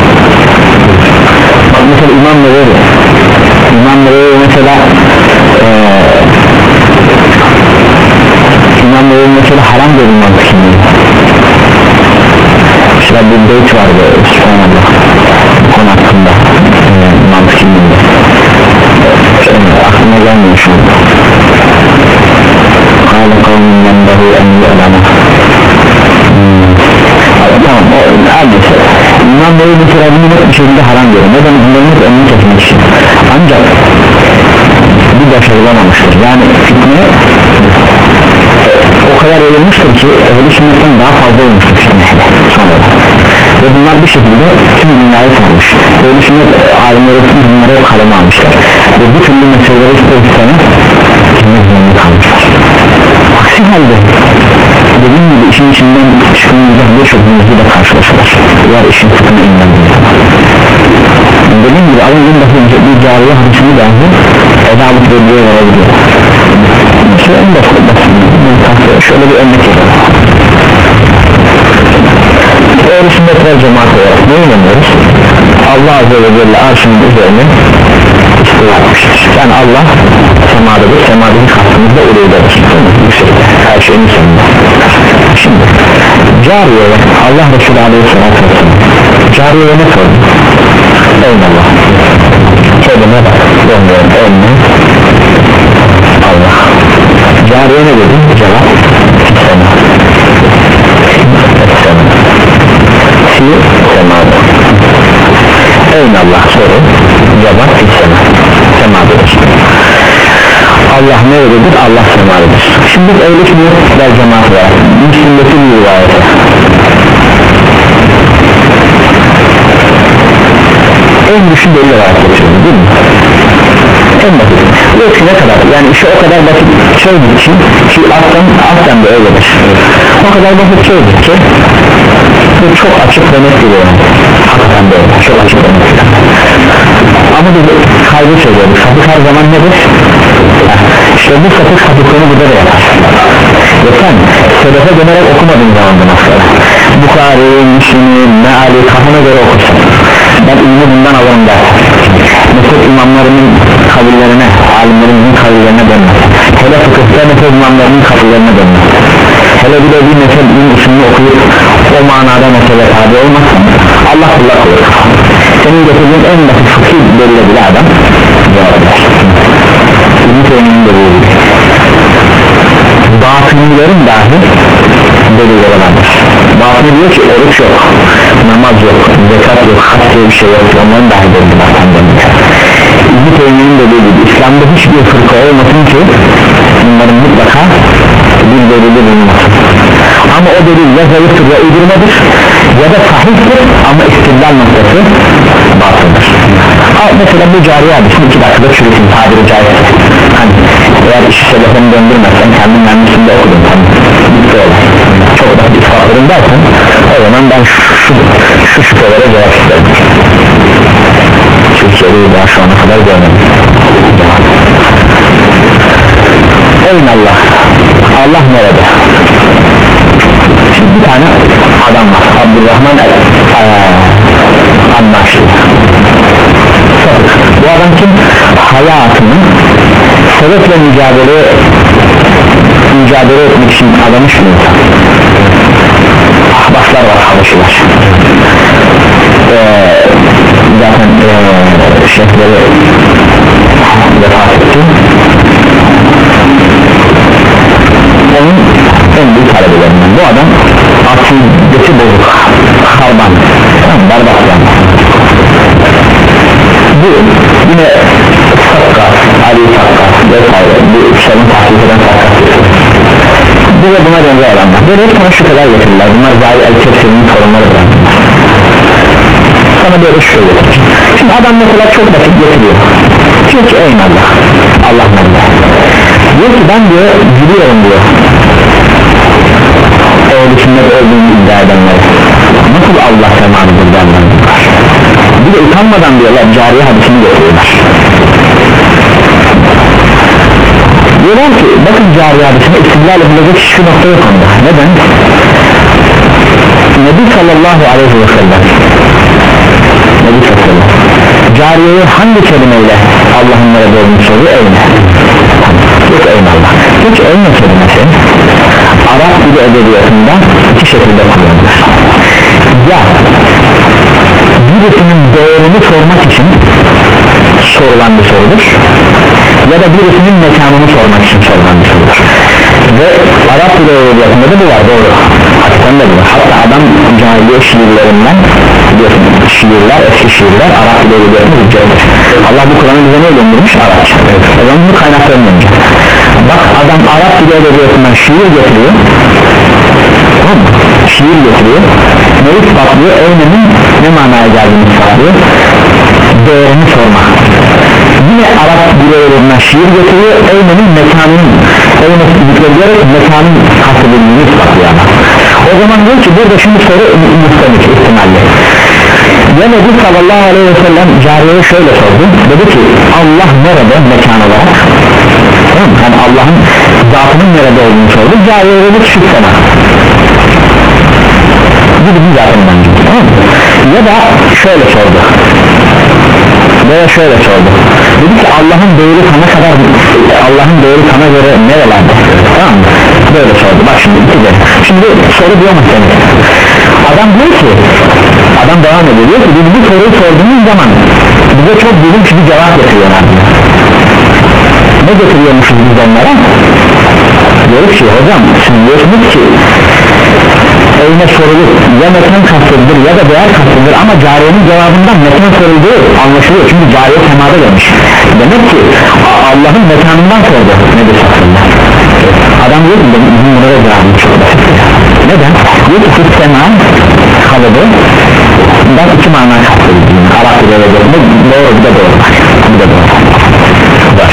Bak mesela İmam Nevevi, İmam Nevevi mesela ee, İmam Nevevi mesela haram görüyor mantık kimliği. Mesela bir beyt vardı Sübhanallah bu konu hakkında, e, mantık kimliğinde e, aklıma gelmiyor şu anda. Kâle kavmin yendehu en yu'lama. Tamam, o neredeyse İmam Nevevi mesela bunu net bir şekilde haram görüyor. Neden? Bunların hep önünü kesmek için. Ancak bir başarılamamıştır. Yani fitne o kadar yayılmıştır ki ehl-i sünnetten daha fazla olmuştur fitneyle sonra. Ve bunlar bir şekilde tüm dünyayı sarmış. Ehl-i sünnet alimleri bunları hep kaleme almışlar. Ve bu türlü meseleleri ister istemez kimlik zorunda kalmışlar. Aksi halde dediğim gibi işin içinden çıkılmayacak birçok mevzuyla karşılaşılır. Eğer işin sıkıntı inanmıyor. Dediğim gibi az önce bahsedecek bir cariye hadisini dahi Eda-ı Tebbiye verebiliyor. Şöyle en basit basit şöyle bir örnek yapalım. Ehl-i sünnet ve cemaat olarak ne inanıyoruz? Allah Azze ve Celle arşının üzerine yani Allah semadadır, semadaki kastımızda uluğdadır, yüksekte, her şeyin sonunda. Şimdi cariyeye Allah Resulü Aleyhisselatü Vesselam cariyeye ne sordu? Eyvallah kelime bak dönüyorum önüne Allah cariye ne dedi? Cevap sema fi semada Eyvallah soru cevap fi sema semadır. Allah nerededir? Allah semadır. Şimdi biz öyle bir cemaat var Müslim'deki bir rivayete en düşük belli olarak geçiyoruz değil mi? En basit yok ne kadar yani işi o kadar basit şeydir ki ki aslen, aslen de öyledir o kadar basit şeydir ki bu çok açık ve net bir yani hakikaten de öyle çok açık ve net ama biz kaygı söylüyoruz sapık her zaman nedir? İşte bu sapık sapıklığını burada da yapar ve sen sebefe dönerek okumadığın zaman da mesela Bukhari, Müslim'i, Meali kafana göre okursan ben ilmi bundan alırım der mesela imamlarının kavillerine alimlerin kavillerine dönmez hele fıkıhta mesela imamlarının kavillerine dönmez hele bir de bir mesela ilim usulünü okuyup o manada mesela tabi olmazsan Allah kullak olur senin getirdiğin en basit fıkıh belli bir adam cevap ver İbn-i Teymi'nin de bu gibi batınlıların dahi deliller olandır batını diyor ki oruç yok namaz yok zekat yok hac diye bir şey yok onların dahi delili batından İbn-i Teymi'nin dediği gibi İslam'da hiçbir fırka olmasın ki bunların mutlaka bir delili bulunmasın ama o delil ya zayıftır ya uydurmadır ya da sahihtir ama istidlal noktası batıldır mesela bu cariye hadisini iki dakikada çürütün tabiri caizse hani eğer işi sebefini döndürmezsen kendin mühendisinde okudun hani bitti olur çok da ispatlarım dersen o zaman ben şu, şu şüphelere cevap isterim çünkü soruyu daha şu ana kadar görmedim Eyvallah Allah Allah nerede? Şimdi bir tane adam var Abdurrahman Anlaşlı bu adam kim? Hayatını sebeple mücadele mücadele etmek için adamış mı? Ahbaplar var, Habeşiler ee, zaten ee, şeyhleri vefat etti onun en büyük talebelerinden bu adam akidesi bozuk harban berbatlan bu yine Sakkas, Ali Sakkas vesaire bu işlerin tahsis eden Sakkas bu ve buna benzer adamlar böyle hep sana şüpheler getirirler bunlar zahir el-Kefsir'in sorunları bırakırlar sana böyle şüphe getirir şimdi adam mesela çok basit getiriyor diyor ki eyvallah Allah Allah diyor ki ben diyor biliyorum diyor ehl-i sünnet olduğunu iddia edenler nasıl Allah semalıdır derler bir de utanmadan diyorlar cariye hadisini getiriyorlar diyorlar ki bakın cariye hadisine istidlal edilecek hiçbir nokta yok onda neden? Nebi sallallahu aleyhi ve sellem Nebi sallallahu aleyhi ve sellem cariyeye hangi kelimeyle Allah'ın nerede olduğunu soruyor eyne yok eyvallah hiç eyne kelimesi Arap dili edebiyatında iki şekilde kullanılır ya birisinin değerini sormak için sorulan bir sorudur ya da birisinin mekanını sormak için sorulan bir sorudur ve Arap dili edebiyatında da bu var doğru hakikaten de bu var hatta adam cahiliye şiirlerinden şiirler eski şiirler Arap dili edebiyatında hüccettir Allah bu Kur'an'ı bize ne göndermiş? Arapça o zaman bu kaynaklarını önce bak adam Arap dili edebiyatından şiir getiriyor tamam mı? Şiir getiriyor neyi ispatlıyor? Eynemin ne manaya geldiğini ispatlıyor değerini sormak yine Arap dili edebiyatından şiir getiriyor Eynemin mekanının Eynemin diyerek mekanın kastedildiğini ispatlıyor o zaman diyor ki burada şimdi soru müstemik ihtimalle ya Nebi sallallahu aleyhi ve sellem cariyeye şöyle sordu dedi ki Allah nerede mekan olarak tamam mı? Yani Allah'ın zatının nerede olduğunu sordu cariyeye dedi ki şu sana gibi bir zatından gibi tamam mı? Ya da şöyle sordu böyle şöyle sordu, dedi ki Allah'ın değeri sana kadar, Allah'ın değeri sana göre nerelerde, tamam mı? Böyle sordu. Bak şimdi iki de şimdi soru diyor mu seni? Adam diyor ki, adam devam ediyor, diyor ki biz bu soruyu sorduğumuz zaman bize çok bilinç bir cevap getiriyorlar. Ne getiriyormuşuz biz onlara? Diyoruz ki hocam siz diyorsunuz ki evine sorulur ya mekan kastedilir ya da değer kastedilir, ama cariyenin cevabından mekan sorulduğu anlaşılıyor, çünkü cariye semada demiş. Demek ki Allah'ın mekanından sordu nedir aslında. Adam diyor ki bizim bunlara cevabı çok basit. Neden? Diyor ki siz sema kalıbı ben iki mana kastedilir Arap dilinde. Bu doğru, bu da doğru, bu da doğru. Baş.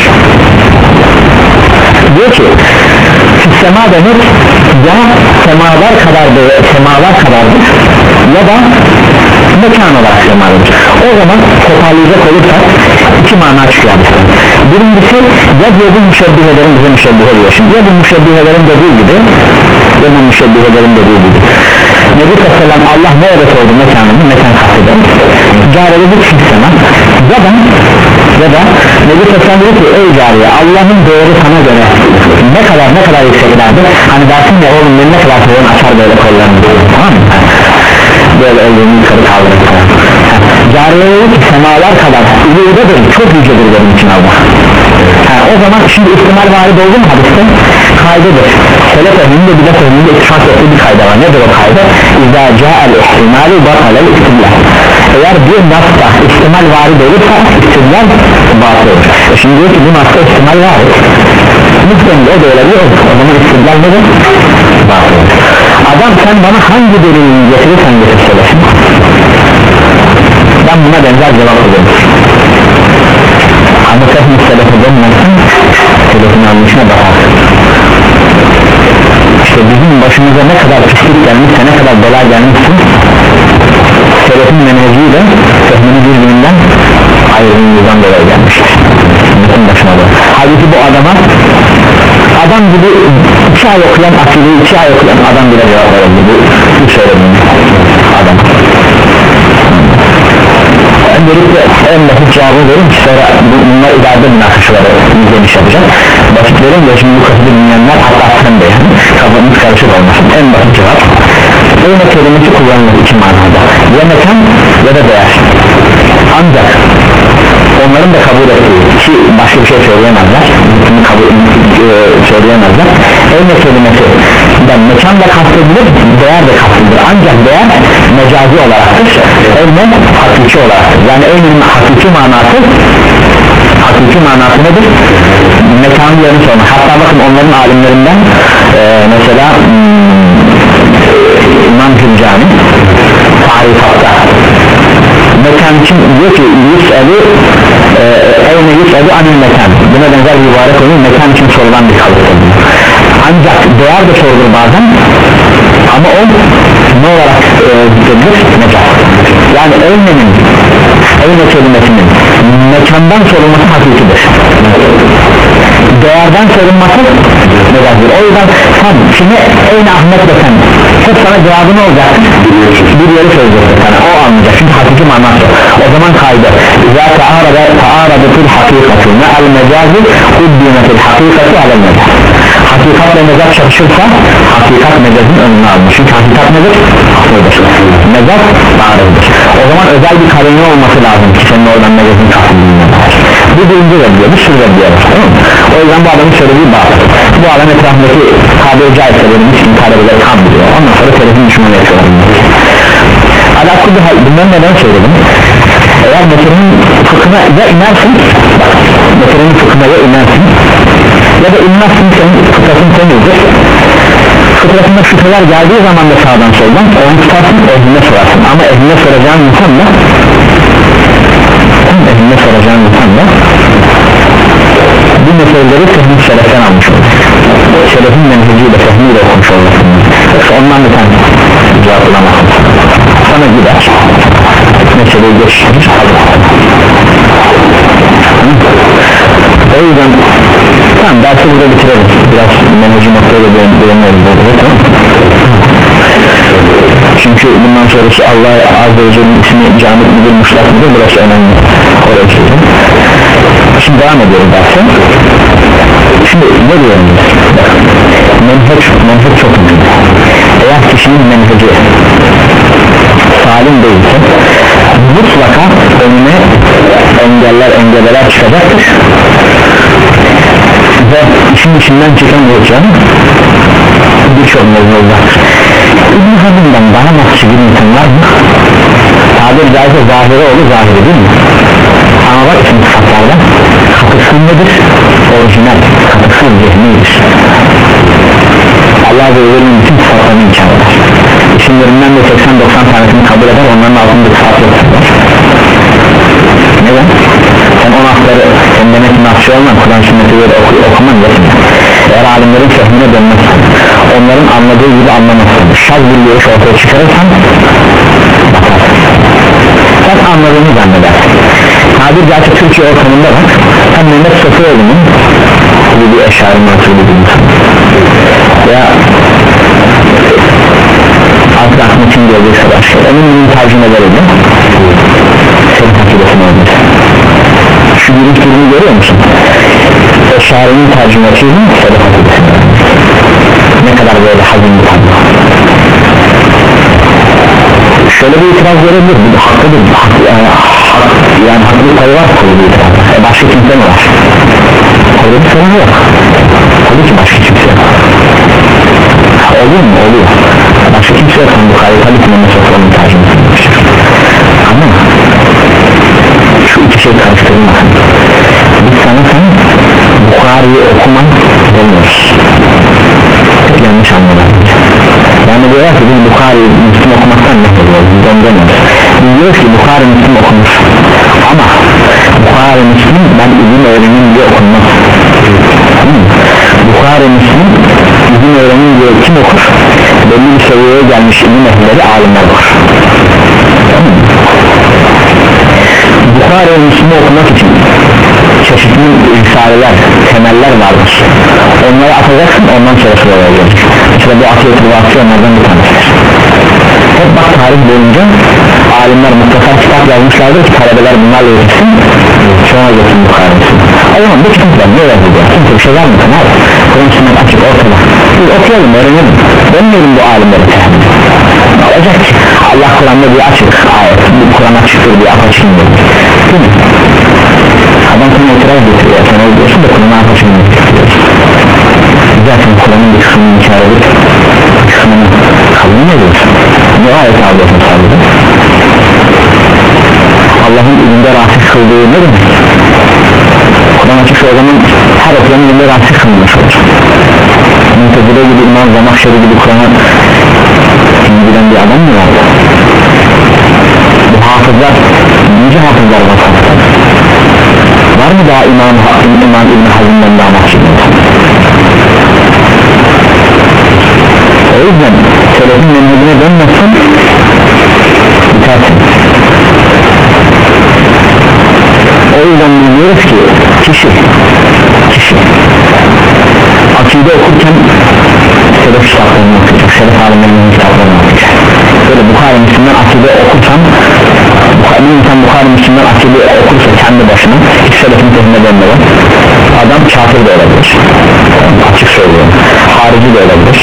Diyor ki sema denir ya semalar kadar da semalar kadardır ya da mekan olarak semadır. O zaman toparlayacak olursak iki mana çıkıyor. Birincisi ya diyor bu müşebbihelerin bize müşebbih ediyor. Şimdi ya bu müşebbihelerin dediği gibi ya bu müşebbihelerin dediği gibi Nebi Sallam Allah nerede sordu mekanını, mekan kasteder cariye bu sema ya da ya da Nebi Sallam diyor ki ey cariye Allah'ın değeri sana göre ne kadar ne kadar yükseklerde, hani dersin ya oğlum ben ne kadar seviyorum açar böyle kollarını, tamam mı? Böyle ellerini yukarı kaldırır falan. Cariye ki semalar kadar yücedir, çok yücedir benim için Allah. Ha, o zaman şimdi ihtimal varid oldu mu hadiste? Kaydedir. Selef ehlinde bidat ehlinde ittifak ettiği bir kayda var. Nedir o kayda? İzâ câ'el ihtimâli batalel ihtimâl. Eğer bir nasda ihtimal varid olursa ihtimâl batıl olur. E şimdi diyor ki bu nasda ihtimal varid. Muhtemelen o da öyle bir olur. O zaman ihtimal nedir? Batıl olur. Adam sen bana hangi delilini getirirsen getirselersin, ben buna benzer cevap veririm. Ama sen müstelefe dönmezsen selefin anlayışına bakar. İşte bizim başımıza ne kadar pislik gelmişse, ne kadar bela gelmişse selefin menheciyle fehmini birbirinden ayrılığından dolayı gelmiştir. Bütün başına da. Halbuki bu adama adam gibi iki ay okuyan akili, iki ay okuyan adam bile cevap verildi. Bu, bu söylediğim adam. Öncelikle en basit cevabı verin ki sonra bunlar ileride münakaşaları izlemiş yapacak. Basit verin de şimdi bu kasıda dinleyenler hatta sen de yani kafamız karışık olmasın. En basit cevap öyle kelimesi kullanılır iki manada, ya mekan ya da değer. Ancak onların da kabul ettiği ki başka bir şey söyleyemezler, bunu kabul e, söyleyemezler. Öyle kelimesi da mekan da kastedilir, değer de kastedilir, ancak değer mecazi olaraktır, öyle hakiki olaraktır. Yani en hakiki manası hakiki manası nedir? Mekanı yarı sonra. Hatta bakın onların alimlerinden e, mesela İmam Cüccani tarifatta mekan için diyor ki yüs'elü eyne yüs'elü anil mekan, buna benzer bir ibaret oluyor, mekan için sorulan bir kalıptır. Ancak değer de sorulur bazen ama o ne olarak zikredilir? Mekan. Yani eyne'nin eyne kelimesinin mekandan sorulması hakikidir, değerden sorulması mecazidir. O yüzden sen şimdi eyne Ahmet desen hep sana cevabı ne olacak? Bir yeri söyleyecektir sana, o anlayacak çünkü hakiki manası. O zaman kaydı ya ta'arabetul hakikati me'al mecazi uddimetil hakikati alel mecaz. Hakikatle mecaz çatışırsa hakikat mecazın önüne almış. Çünkü hakikat nedir? Akıldır. Mecaz ağrıdır. O zaman özel bir karını olması lazım ki senin oradan mecazın kapılığına dair. Bu birinci reddiyor, bir sürü reddiyor, tamam mı? O yüzden bu adamın söylediği bazı. Bu adam etrafındaki tabiri caizse benim hiç inkar edilir kan diyor. Ondan sonra telefon düşmanı yapıyorlar. Alakalı bunları neden söyledim? Eğer meselinin fıkhına ya inersin, meselinin fıkhına ya inersin ya da inmezsin, senin fıkhasın temizdir. Fıkhasında şüpheler geldiği zaman da sağdan soldan onu tutarsın, ehline sorarsın. Ama ehline soracağın insan da ehline soracağın insan da bu meseleleri fehmi seleften almış olur. Selefin menheciyle fehmiyle okumuş olmasın. Yoksa ondan bir tane cevap bulamazsın. Sana gider meseleyi geçiştirir. O yüzden tamam, dersi burada bitirelim. Biraz menheci noktaya da dönüyoruz. Tamam. Çünkü bundan sonrası Allah Azze ve Celle'nin ismi camit midir, muşlak mıdır, burası önemli. O oraya çekeceğim. Şimdi devam ediyoruz derse. Şimdi ne diyorum? Menheç, menheç çok önemli. Eğer kişinin menheci salim değilse mutlaka önüne engeller engeller çıkacaktır ve işin içinden çıkan olacağını birçok mevzulardır. İbn Hazm'dan daha nasıl bir insan var mı? Tabir caizse zahiri olur, zahiri değil mi? Ama bak isim sıfatlardan katıksız nedir? Orijinal, katıksız zihnidir. Allah ve Özel'in bütün sıfatlarını imkan eder. İsimlerinden de seksen doksan tanesini kabul eder, onların altında sıfat yoktur. Neden? Sen on haftaları sen demek ki nasıl olman, Kur'an sünneti böyle oku, okuman yetmiyor. Eğer alimlerin fehmine dönmezsen, onların anladığı gibi anlamazsın, şaz bir görüş ortaya çıkarırsan bakarsın. Sen anladığını zannedersin. Tabir gerçi Türkiye ortamında bak, sen Mehmet Sofuoğlu'nun gibi bir eşarın hatırlı bir insan veya artık aklına kim gördüyse başka onun ünlü tercümeleriyle senin hakidesini olmuş. Şu yürütürünü görüyor musun? Eşarinin tercümesiyle senin hakidesini olmuş. Ne kadar böyle hazin bir tablo. Şöyle bir itiraz verebilir, bu hakkıdır, hak, yani, hak, yani haklı payı var tabii bir itiraz. E başka kimse mi var? Öyle bir sorun yok. Tabii ki başka kimse yok. Oluyor mu? Oluyor. Başka kimse yok. Bu kaydı tabii ki Mehmet Sofuoğlu'nun tercümesi yapmıştır. Ama şu iki şey karıştırılmasın. Biz sana sen Bukhari'yi okuman demiyoruz. Hep yanlış anladık. Yani diyorlar ki biz Bukhari'yi Müslüm okumaktan ne ediyoruz? Biz onu demiyoruz. Biz diyoruz ki Bukhari Müslüm okunur. Ama Bukhari Müslüm ben ilim öğrenim diye okunmaz. Hmm. Bukhari Müslüm ilim öğrenim diye kim okur? Belli bir seviyeye gelmiş ilim ehlileri alimler okur. Hmm. Bukhari Müslüm'ü okumak için çeşitli risaleler, temeller vardır. Onları atacaksın, ondan sonra sıraya gelecek. Mesela bu Atiyet-i Vasi onlardan bir tanesidir. Hep bak tarih boyunca alimler mutlaka kitap yazmışlardır ki talebeler bunlarla öğretsin, sonra geçin Bukhari Müslüm'ü. O zaman bu kitaplar ne yazılıyor? Kimse bir şey yazmasın abi. Konuşmak açık ortada. Biz okuyalım, öğrenelim. Dönmeyelim bu alimleri. Ne olacak ki? Allah Kur'an'da bir açık ayet, bu Kur'an açıktır bir apaçın değil mi? Adam sana itiraz getiriyor, sen öldürsün da Kur'an'a apaçın getiriyor. Zaten Kur'an'ın bir kısmını inkar edip bir kısmını kabul mü ediyorsun? Ne ayet alıyorsun sadece? Allah'ın ilinde rasih kıldığı ne demek? Kur'an açıksa o zaman her okuyanın ilinde rasih kılmış olur. Müntezile gibi İmam Zamakşeri gibi Kur'an'a bilen bir adam mı var? Bu hafızlar, nice hafızlar var hafızlar. Var mı daha İmam, İmam İbn Hazm'dan daha mahşedin? O yüzden selefin menhecine dönmezsen bitersin. O yüzden biliyoruz ki kişi kişi akide okurken selef kitaplarını okuyacak, selef alimlerinin kitaplarını okuyacak. Böyle Bukhari Müslüm'den akide okursan bir insan Bukhari Müslüm'den akide okursa kendi başına hiç selefin tezine dönmeden adam kafir de olabilir, açık söylüyorum, harici de olabilir,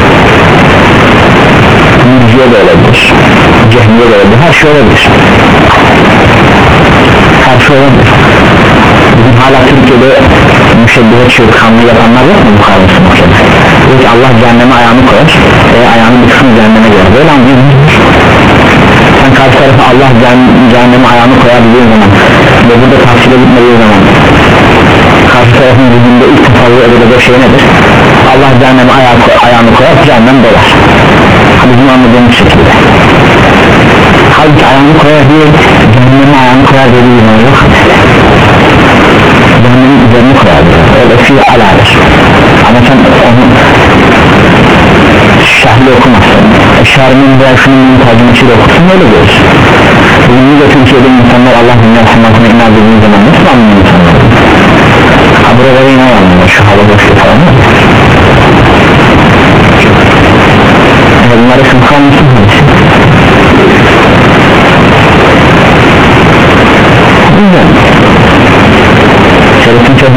mürciye de olabilir, cehmiye de olabilir, her şey olabilir, her şey olabilir. Bizim hala Türkiye'de müşebbihe çırkanlığı yapanlar yok mu Bukhari Müslüm'den? Diyor ki Allah cehenneme ayağını koyar ve ayağının bir kısmı cehenneme girer, böyle anlıyorsun. Sen karşı tarafa Allah cehenneme ayağını koyar dediğin zaman ve burada tavsiye gitmediği zaman karşı tarafın yüzünde ilk tasavvur edilecek şey nedir? Allah cehenneme ayağı, ayağını koyar, cehennem dolar. Bizim anladığımız şekilde. Halbuki ayağını koyar diye cehenneme ayağını koyar dediği zaman yok. Cehennemin üzerine koyar diyor. Öyle fi aladır. Ama sen onu şahli okumazsın. Eşarinin veya şunun tercümesiyle okursun, öyle görürsün. Bugün de Türkiye'de insanlar Allah dünya sanatına inan dediği zaman nasıl anlıyor insanlar? Ha buraları inan anlıyor, şu halı boşluğu falan mı? Evet, bunları sınıfan mısın? Güzel.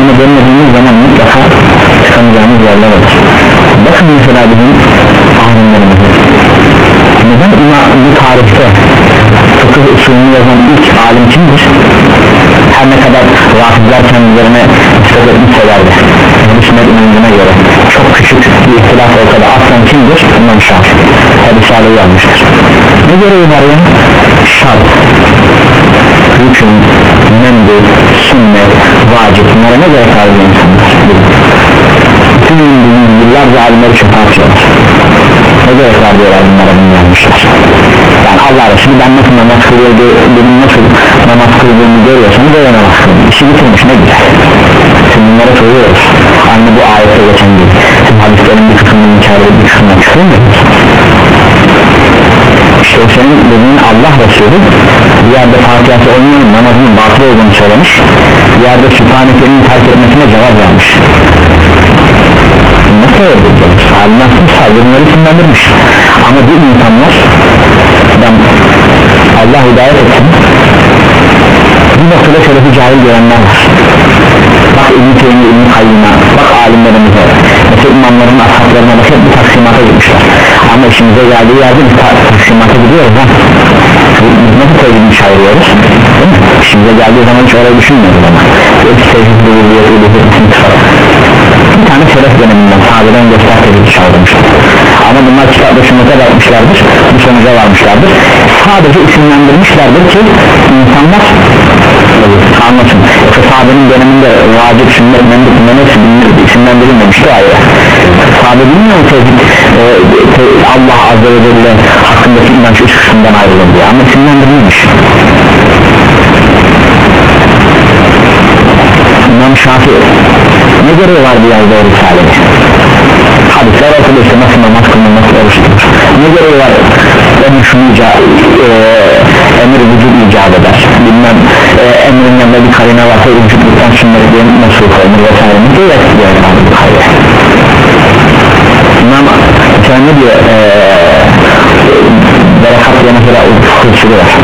alemine dönmediğimiz zaman mutlaka çıkamayacağımız yerler olur. Bakın mesela bizim alimlerimize neden bu tarihte fıkıh usulünü yazan ilk alim kimdir? Her ne kadar rafizler kendilerine ispat etmişselerdi Müslüman inancına göre çok küçük bir ihtilaf olsa da aslan kimdir? İmam Şafii Risale'yi yazmıştır. Ne görevi var ya? Şart, hüküm, mendil, sünnet, vacip, bunlara ne gerek var diye insanlar? Bütün yıllarca alimleri çöpe atıyorlar. Ne gerek var diyorlar, bunlara bunu yazmışlar. Yani Allah Resulü ben nasıl namaz kılıyordu, benim nasıl namaz kıldığımı görüyorsanız öyle namaz kılıyor. İşi bitirmiş, ne güzel. Şimdi bunlara soruyoruz. Anne bu ayette geçen gibi. Şimdi hadislerin bir kısmını inkar edip bir kısmına çıkıyor mu? İşte o senin dediğin Allah Resulü bir yerde Fatiha'sı olmayan namazının batıl olduğunu söylemiş, bir yerde Sübhaneke'nin terk etmesine cevap vermiş. Nasıl öyle? Nasıl saygınları isimlendirmiş. Ama bu insanlar ben Allah hidayet etsin bir noktada şerefi cahil görenler var. Bak İbn-i Teymi, İbn-i Kayyum'a, bak alimlerimize, mesela imamların ashablarına bakıp bir taksimata gitmişler. Ama işimize geldiği yerde bir taksimata gidiyoruz ha. Biz nasıl tevhidini çağırıyoruz? İşimize geldiği zaman hiç orayı düşünmüyoruz ama. Ötü tevhid bulunduğu bir tane şeref döneminden sahabeden göster tevhidi çağırmışlar. Ama bunlar kitapta sünnete bakmışlardır, bu sonuca varmışlardır. Sadece isimlendirmişlerdir ki insanlar anlasın. Yoksa sahabenin döneminde vacip, sünnet, mendil, menesi isimlendirilmemişti ayrı. Sahabe bilmiyor mu tevhid e, te, Allah Azze ve Celle hakkındaki inanç üç kısımdan ayrılır diye, ama isimlendirilmemiş. İmam Şafii ne görevi var bir yerde o Risale'de? Hadisler ortada işte nasıl namaz kılma, nasıl oruç tutulur. Ne görevi var? Emir şunu icab, e, emir vücut icab eder. Bilmem e, emrin yanında bir karine varsa vücutluktan sünnet diye nasıl koyulur vesaire. Ne görev diyor yani bu karine? İmam sen ne diyor? E, Berekat diye mesela fıkıh usulü var.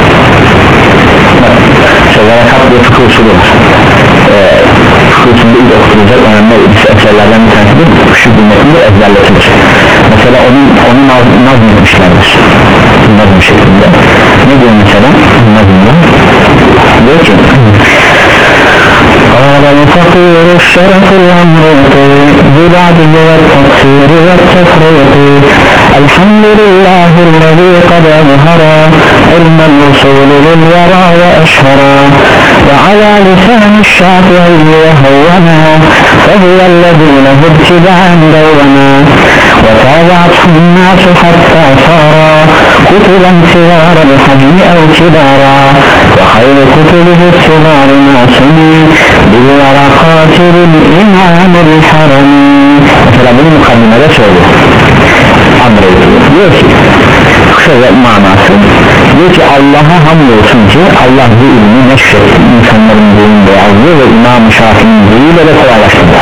İşte Berekat diye fıkıh usulü var. Fıkıh usulü ilk okutulacak önemli eserlerden bir tanesidir. Şu bilmesinde ezberletilir. Mesela onun, onun nazm etmişlerdir. Nazm şeklinde. Ne diyor mesela? Nazm'da diyor ki قال الفقير الشرف الأمريط بالعدل والتقصير والتفريط الحمد لله الذي قد أظهر علم الوصول للورى وأشهرا وعلى لسان الشافعي وهونا فهو الذي له ابتداعا دونا وتابعته الناس حتى صارا كتبا صغار الحجم أو كبارا وخير كتبه الصغار ناصمي بالورقات للإمام الحرمي. Mesela bunu mukaddimede söylüyor. Anlayabiliyor. Diyor ki kısaca manası diyor ki Allah'a hamdolsun ki Allah bu ilmi neşretti, insanların dilinde yazdı ve İmam-ı Şafii'nin diliyle de kolaylaştırdı.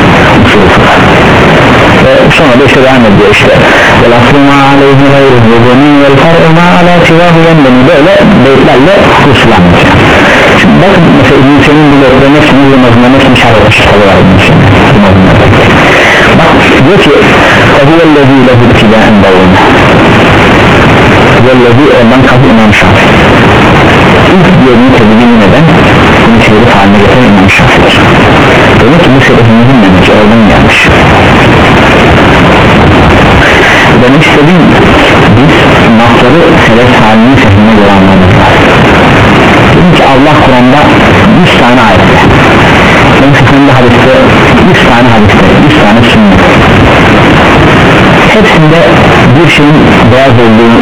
Ve sonra da işte devam ediyor işte وَلَفْرُمَا عَلَيْهِ غَيْرُهُ وَمِنْ وَالْفَرْعُمَا عَلَى سِوَهُ يَنْدَنِ böyle beytlerle hususlanmış. Şimdi bakın mesela İbn-i Senin bu beytlerin hepsini bu mazmuna hepsini şarkı çıkalı var İbn-i Senin bak diyor ki وَهُوَ الَّذ۪ي لَهُ ابْتِدَاءً دَوْنَ وَالَّذ۪ي ondan kapı İmam Şafii ilk diyelim tebidini neden bunu şerif haline getiren İmam Şafii'dir. Demek ki bu şerifimizin demeci olduğunu gelmiş. Demek istediğim biz nasları şeref halinin sehine göre anlamamız lazım. Dedim ki Allah Kur'an'da yüz tane ayette benim sefemde hadiste yüz tane hadiste yüz tane sünnet hepsinde bir şeyin beyaz olduğunu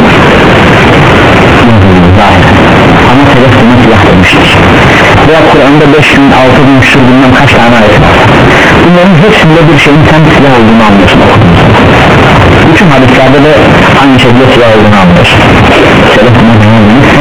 zahir ama sebep bunu siyah demiştir. Veya Kur'an'da beş bin, altı bin, şur bilmem kaç tane ayet var. Bunların hepsinde bir şeyin sen siyah olduğunu anlıyorsun okuduğun zaman. Bütün hadislerde de aynı şekilde siyah olduğunu anlıyorsun. Sebep bunu dinlemişsin.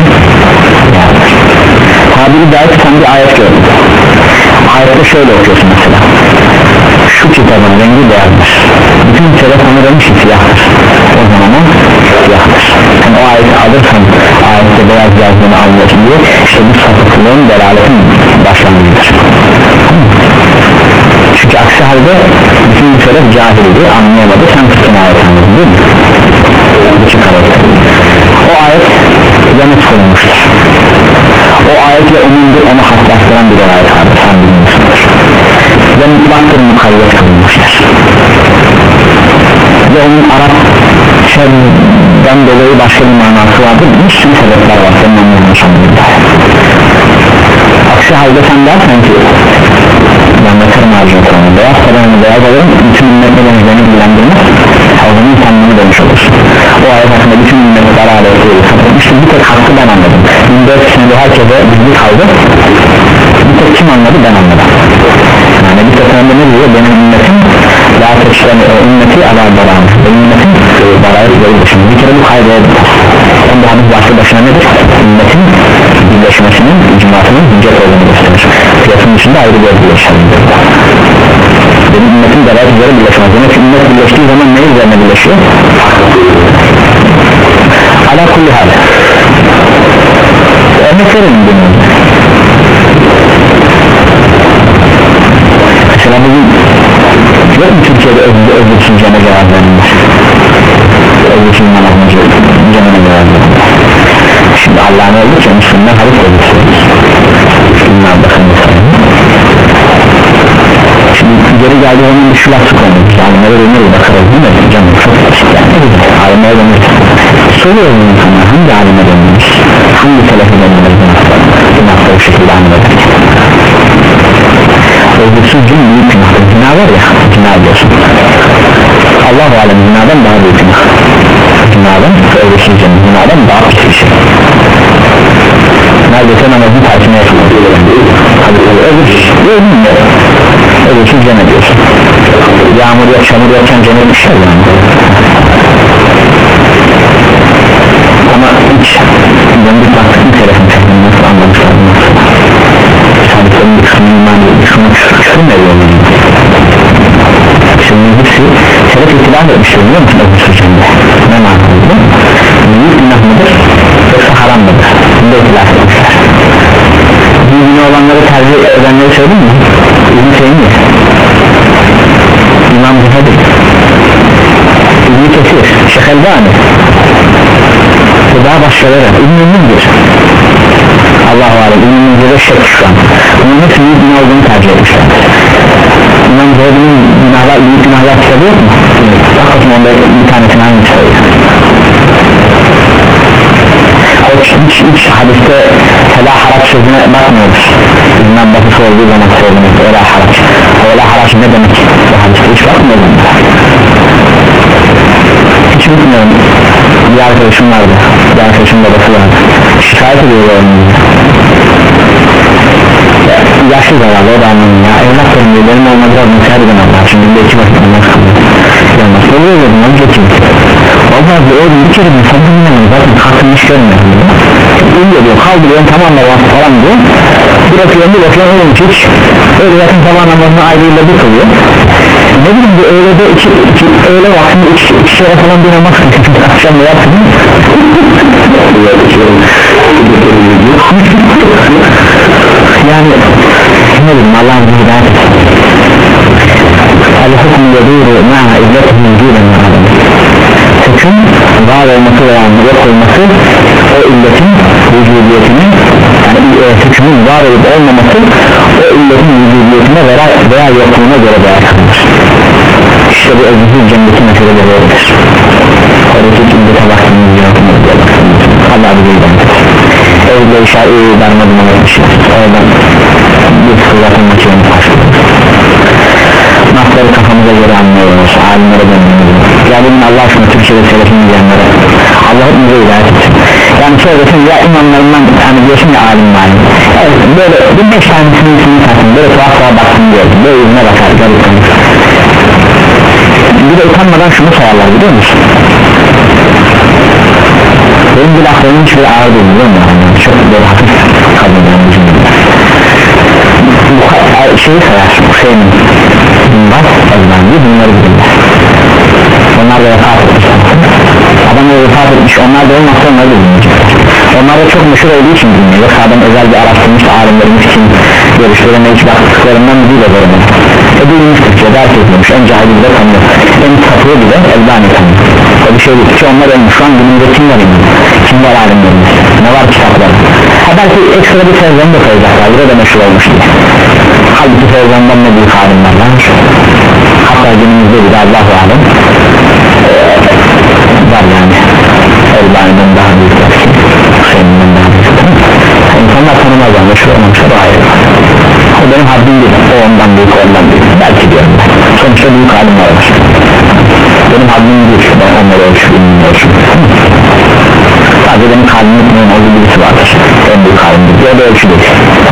Tabiri dair sen bir ayet gördün. Ayette şöyle okuyorsun mesela. Şu kitabın rengi beyazdır. Bütün sebep onu demiş ki siyahtır. O zaman o siyahtır. Yani o ayeti alırsan ayette beyaz yazdığını anlıyorsun diye işte bu sapıklığın delaletin başlangıcıdır. ki aksi halde bütün bir sebep cahildi, anlayamadı, sen tutun ayet anladın değil mi? Bütün karakter o ayet yanıt sorulmuştur, o ayetle umumdur, onu haslastıran bir ayet vardır, sen bilmiyorsundur ve mutlaktır, mukayyet kılınmıştır ve onun Arapçadan dolayı başka bir manası vardır, bir sürü sebepler var senin anlamış anlayın. Aksi halde sen dersen ki ben bakarım harcı okulunu, beyaz sarayını beyaz alırım, bütün ümmetlerin üzerine ilgilendirmez, o zaman sen bunu demiş olursun. O ayet hakkında bütün ümmetler aleyhi işte bir tek hakkı ben anladım, bin dört senede herkese bilgi kaldı, bir tek kim anladı, ben anladım. Yani bir tek önde ne diyor, benim ümmetim la teşren ümmeti ala baran, benim ümmetim barayet böyle düşünün, bir kere bu kaydaya biter. Onda hadis başlı başına nedir? Ümmetin birleşmesinin, icmasının hüccet olduğunu gösterir. Kıyasın içinde ayrı bir birleşmesidir. Benim ümmetim barayet üzere birleşmez. Demek ki ümmet birleştiği zaman ne üzerine birleşiyor? Ala kulli hal. Örnek verelim bunu. Mesela bugün yok mu Türkiye'de özlüksüz cana cevap verilmiş? Özlüksüz namazına canına cevap verilmiş. Şimdi Allah'ın olduğu için Müslüman hadis özlüksüz. Müslüman bakın mesela. Şimdi geri geldiği zaman bir şu lafı koyduk. Alimlere dönüyoruz bakarız değil mi? Canım çok basit yani. Alimlere dönüyoruz. Soruyoruz insanlar hangi alime dönüyoruz? Hangi telafi dönüyoruz? Bu nokta bu şekilde anladık. Özlüksüz cin büyük günahtır. Zina var ya, zina diyorsun. Allah-u Alem zinadan daha büyük günah. Zinadan, özlüksüz cin zinadan daha pis bir şey. Neredeyse namazın tersine yapılır. Hadi özlüksüz, özlüksüz cin ediyorsun. Yağmur yok, çamur yokken cin etmişler yani. Ama hiç döndük baktık bir telefon çekmeyi nasıl anlamışlar nasıl? Sadece bir kısmı iman edildi, şunu küfür mü ediyor? Şimdi hepsi sebep itilaf etmiştir biliyor musun özlüksüz cinde? Ne mantıklı? Büyük günah mıdır? Yoksa haram mıdır? Bunda itilaf etmişler. Büyük olanları tercih edenleri söyleyeyim mi? İbn-i Teymiye, İmam Zühedi, İbn-i Kesir, Şeyh Elbani ve daha başkaları İbn-i Mündür. Allah-u Alem İbn-i Mündür'e şek şu an. Bunun hepsi büyük günah olduğunu tercih etmişler. İmam Zühedi'nin günahlar, büyük günahlar kitabı yok mu? Bakın onda bir tanesini hangisi söylüyor? Hiç, hiç, hiç hadiste fela haraç sözüne bakmıyoruz. Bizden batısı olduğu zaman söylemek fela haraç. Fela haraç ne demek? O hadiste hiç bakmıyoruz. Hiç unutmuyorum. Bir arkadaşım vardı. Bir arkadaşım babası vardı. Şikayet ediyor onun. Yaşlı zavallı o da anlamı ya. Evlatlarım diyor benim olmadı lazım. Her gün Allah. Şimdi de iki vakit namaz kılıyor. Ya nasıl oluyor dedim onu geçeyim. Vallahi diyor oğlum bir kere bir sabır dinlemedim. Zaten kalkın hiç görmedim diyor. Uyuyor diyor kaldırıyorum tamam da var falan diyor. Bırakıyorum bir bakıyorum oğlum hiç. Öyle zaten sabah namazını ayrıyla bir kılıyor. Ne bileyim diyor öyle de iki, iki öyle vaktinde iki, iki kere falan bir namaz kılıyor. Akşam da yaptım. Yani ne bileyim Allah'ın bir hidayet etsin. El-hukm yedûru ma'a izzetinin dîlen ma'adam. Hüküm var olması veya yok olması o illetin vücudiyetinin yani e, hükmün var olup olmaması o illetin vücudiyetine veya, veya yokluğuna göre değer kılınır. İşte bu özgür cennetin meseleleri öyledir. Oradaki illete vaktimiz yok Allah bize ibadet evde işaret darmadım olmuşuz oradan bir sıkılatın maçını başlıyoruz nasları kafamıza göre anlıyoruz alimlere dönüyoruz ya bugün Allah aşkına Türkiye'de selefin diyenlere Allah'ın bize ibadet etsin yani söylesin ya imamlarından hani diyorsun ya alim alim evet böyle bir beş tanesinin ismini taksın böyle tuhaf tuhaf baksın diyorsun böyle yüzüne bakar garip bir de utanmadan şunu sayarlar biliyor musun? Benim bir laflarım hiç böyle ağır değil biliyor musun? Yani çok böyle hafif kalmadan bu şeyi sayar Hüseyin'in bunlar Ezbandi bunları bilirler onlar da vefat etmiş adam da vefat etmiş onlar da olmazsa onları da bilmeyecekler onlar da çok meşhur olduğu için bilmiyor yoksa adam özel bir araştırmış alimlerimiz için görüşlerine hiç baktıklarından değil o zaman edilmiş Türkçe ders edilmiş en cahil bile tanıyor en sapığı bile Elbani tanıyor o bir şey değil ki onlar ölmüş şu an günümüzde kim var ilim kim var alimlerimiz ne var kitaplar ha belki ekstra bir Fevzan'ı da koyacaklar bir de meşhur olmuş diye halbuki Fevzan'dan ne büyük alimler var hatta günümüzde bir de Allah-u Alem var yani Elbani'den daha büyük Hüseyin'den daha büyük insanlar tanımazlar meşhur olmamışlar o ayrı o benim haddim değil o ondan büyük o ondan büyük belki diyorum sonuçta büyük alimler var benim haddim değil ben onları ölçüp bilmiyorum ölçüp sadece benim kalbim etmeyen olduğu birisi vardır en büyük halimdir diye de ölçü değil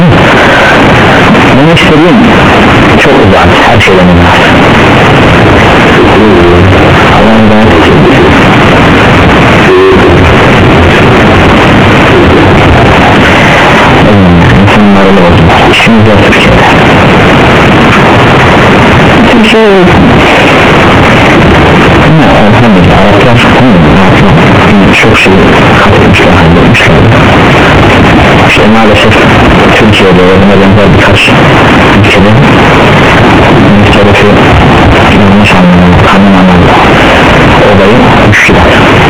bunu istediğim çok uzak her şeyden uzak Allah'ın da insanlar öyle oldu işimiz yok Türkiye'de Türkiye'de ne elhamdülillah Araplar çok şey katılmışlar halletmişler işte maalesef Türkiye'de öyle benzer birkaç ülkede tarafi yanlış anlamı kanun anlamı olayı müşkilat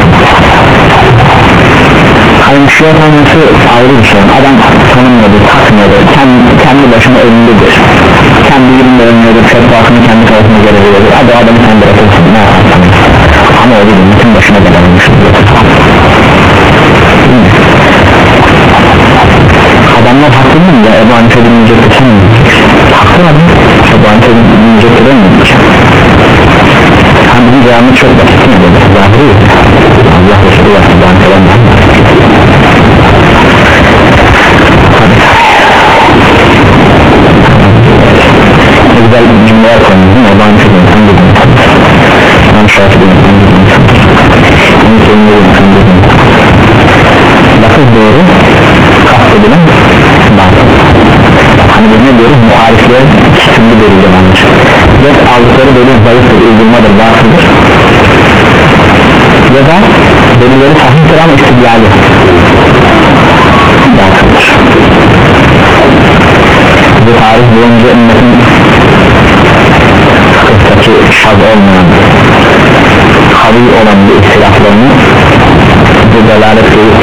hani müşkilat olması ayrı bir şey adam tanımıyordur takmıyordur kendi, kendi başına önündedir kendi yerinde önündedir fetvasını kendi kafasına göre veriyordur hadi adamı sen bırakırsın ne yapalım ama o değil bütün başına belanmıştır adamlar haklı mı ya Ebu Hanife bilmeyecektir sen mi diyeceksin haklı adam Ebu Hanife bilmeyecektir ben mi diyeceğim ha bizim cevabımız çok basit mi dedi zahiri Allah Resulü var Ebu Hanife'den ne güzel bir cümleler koymuşsun Ebu Hanife'den sen dedin İmam Şafii'den sen dedin İmam Şafii'den sen dedin lafız doğru kastedilen batıl hani biz ne diyoruz muhalifliğe türlü delilde varmış ve aldıkları delil zayıftır uydurmadır batıldır ya da delilleri sahiptir ama istidlali batıldır bu tarih boyunca ümmetin fıkıhtaki şaz olmayan kavi olan bir istilaflarını bu delalet değil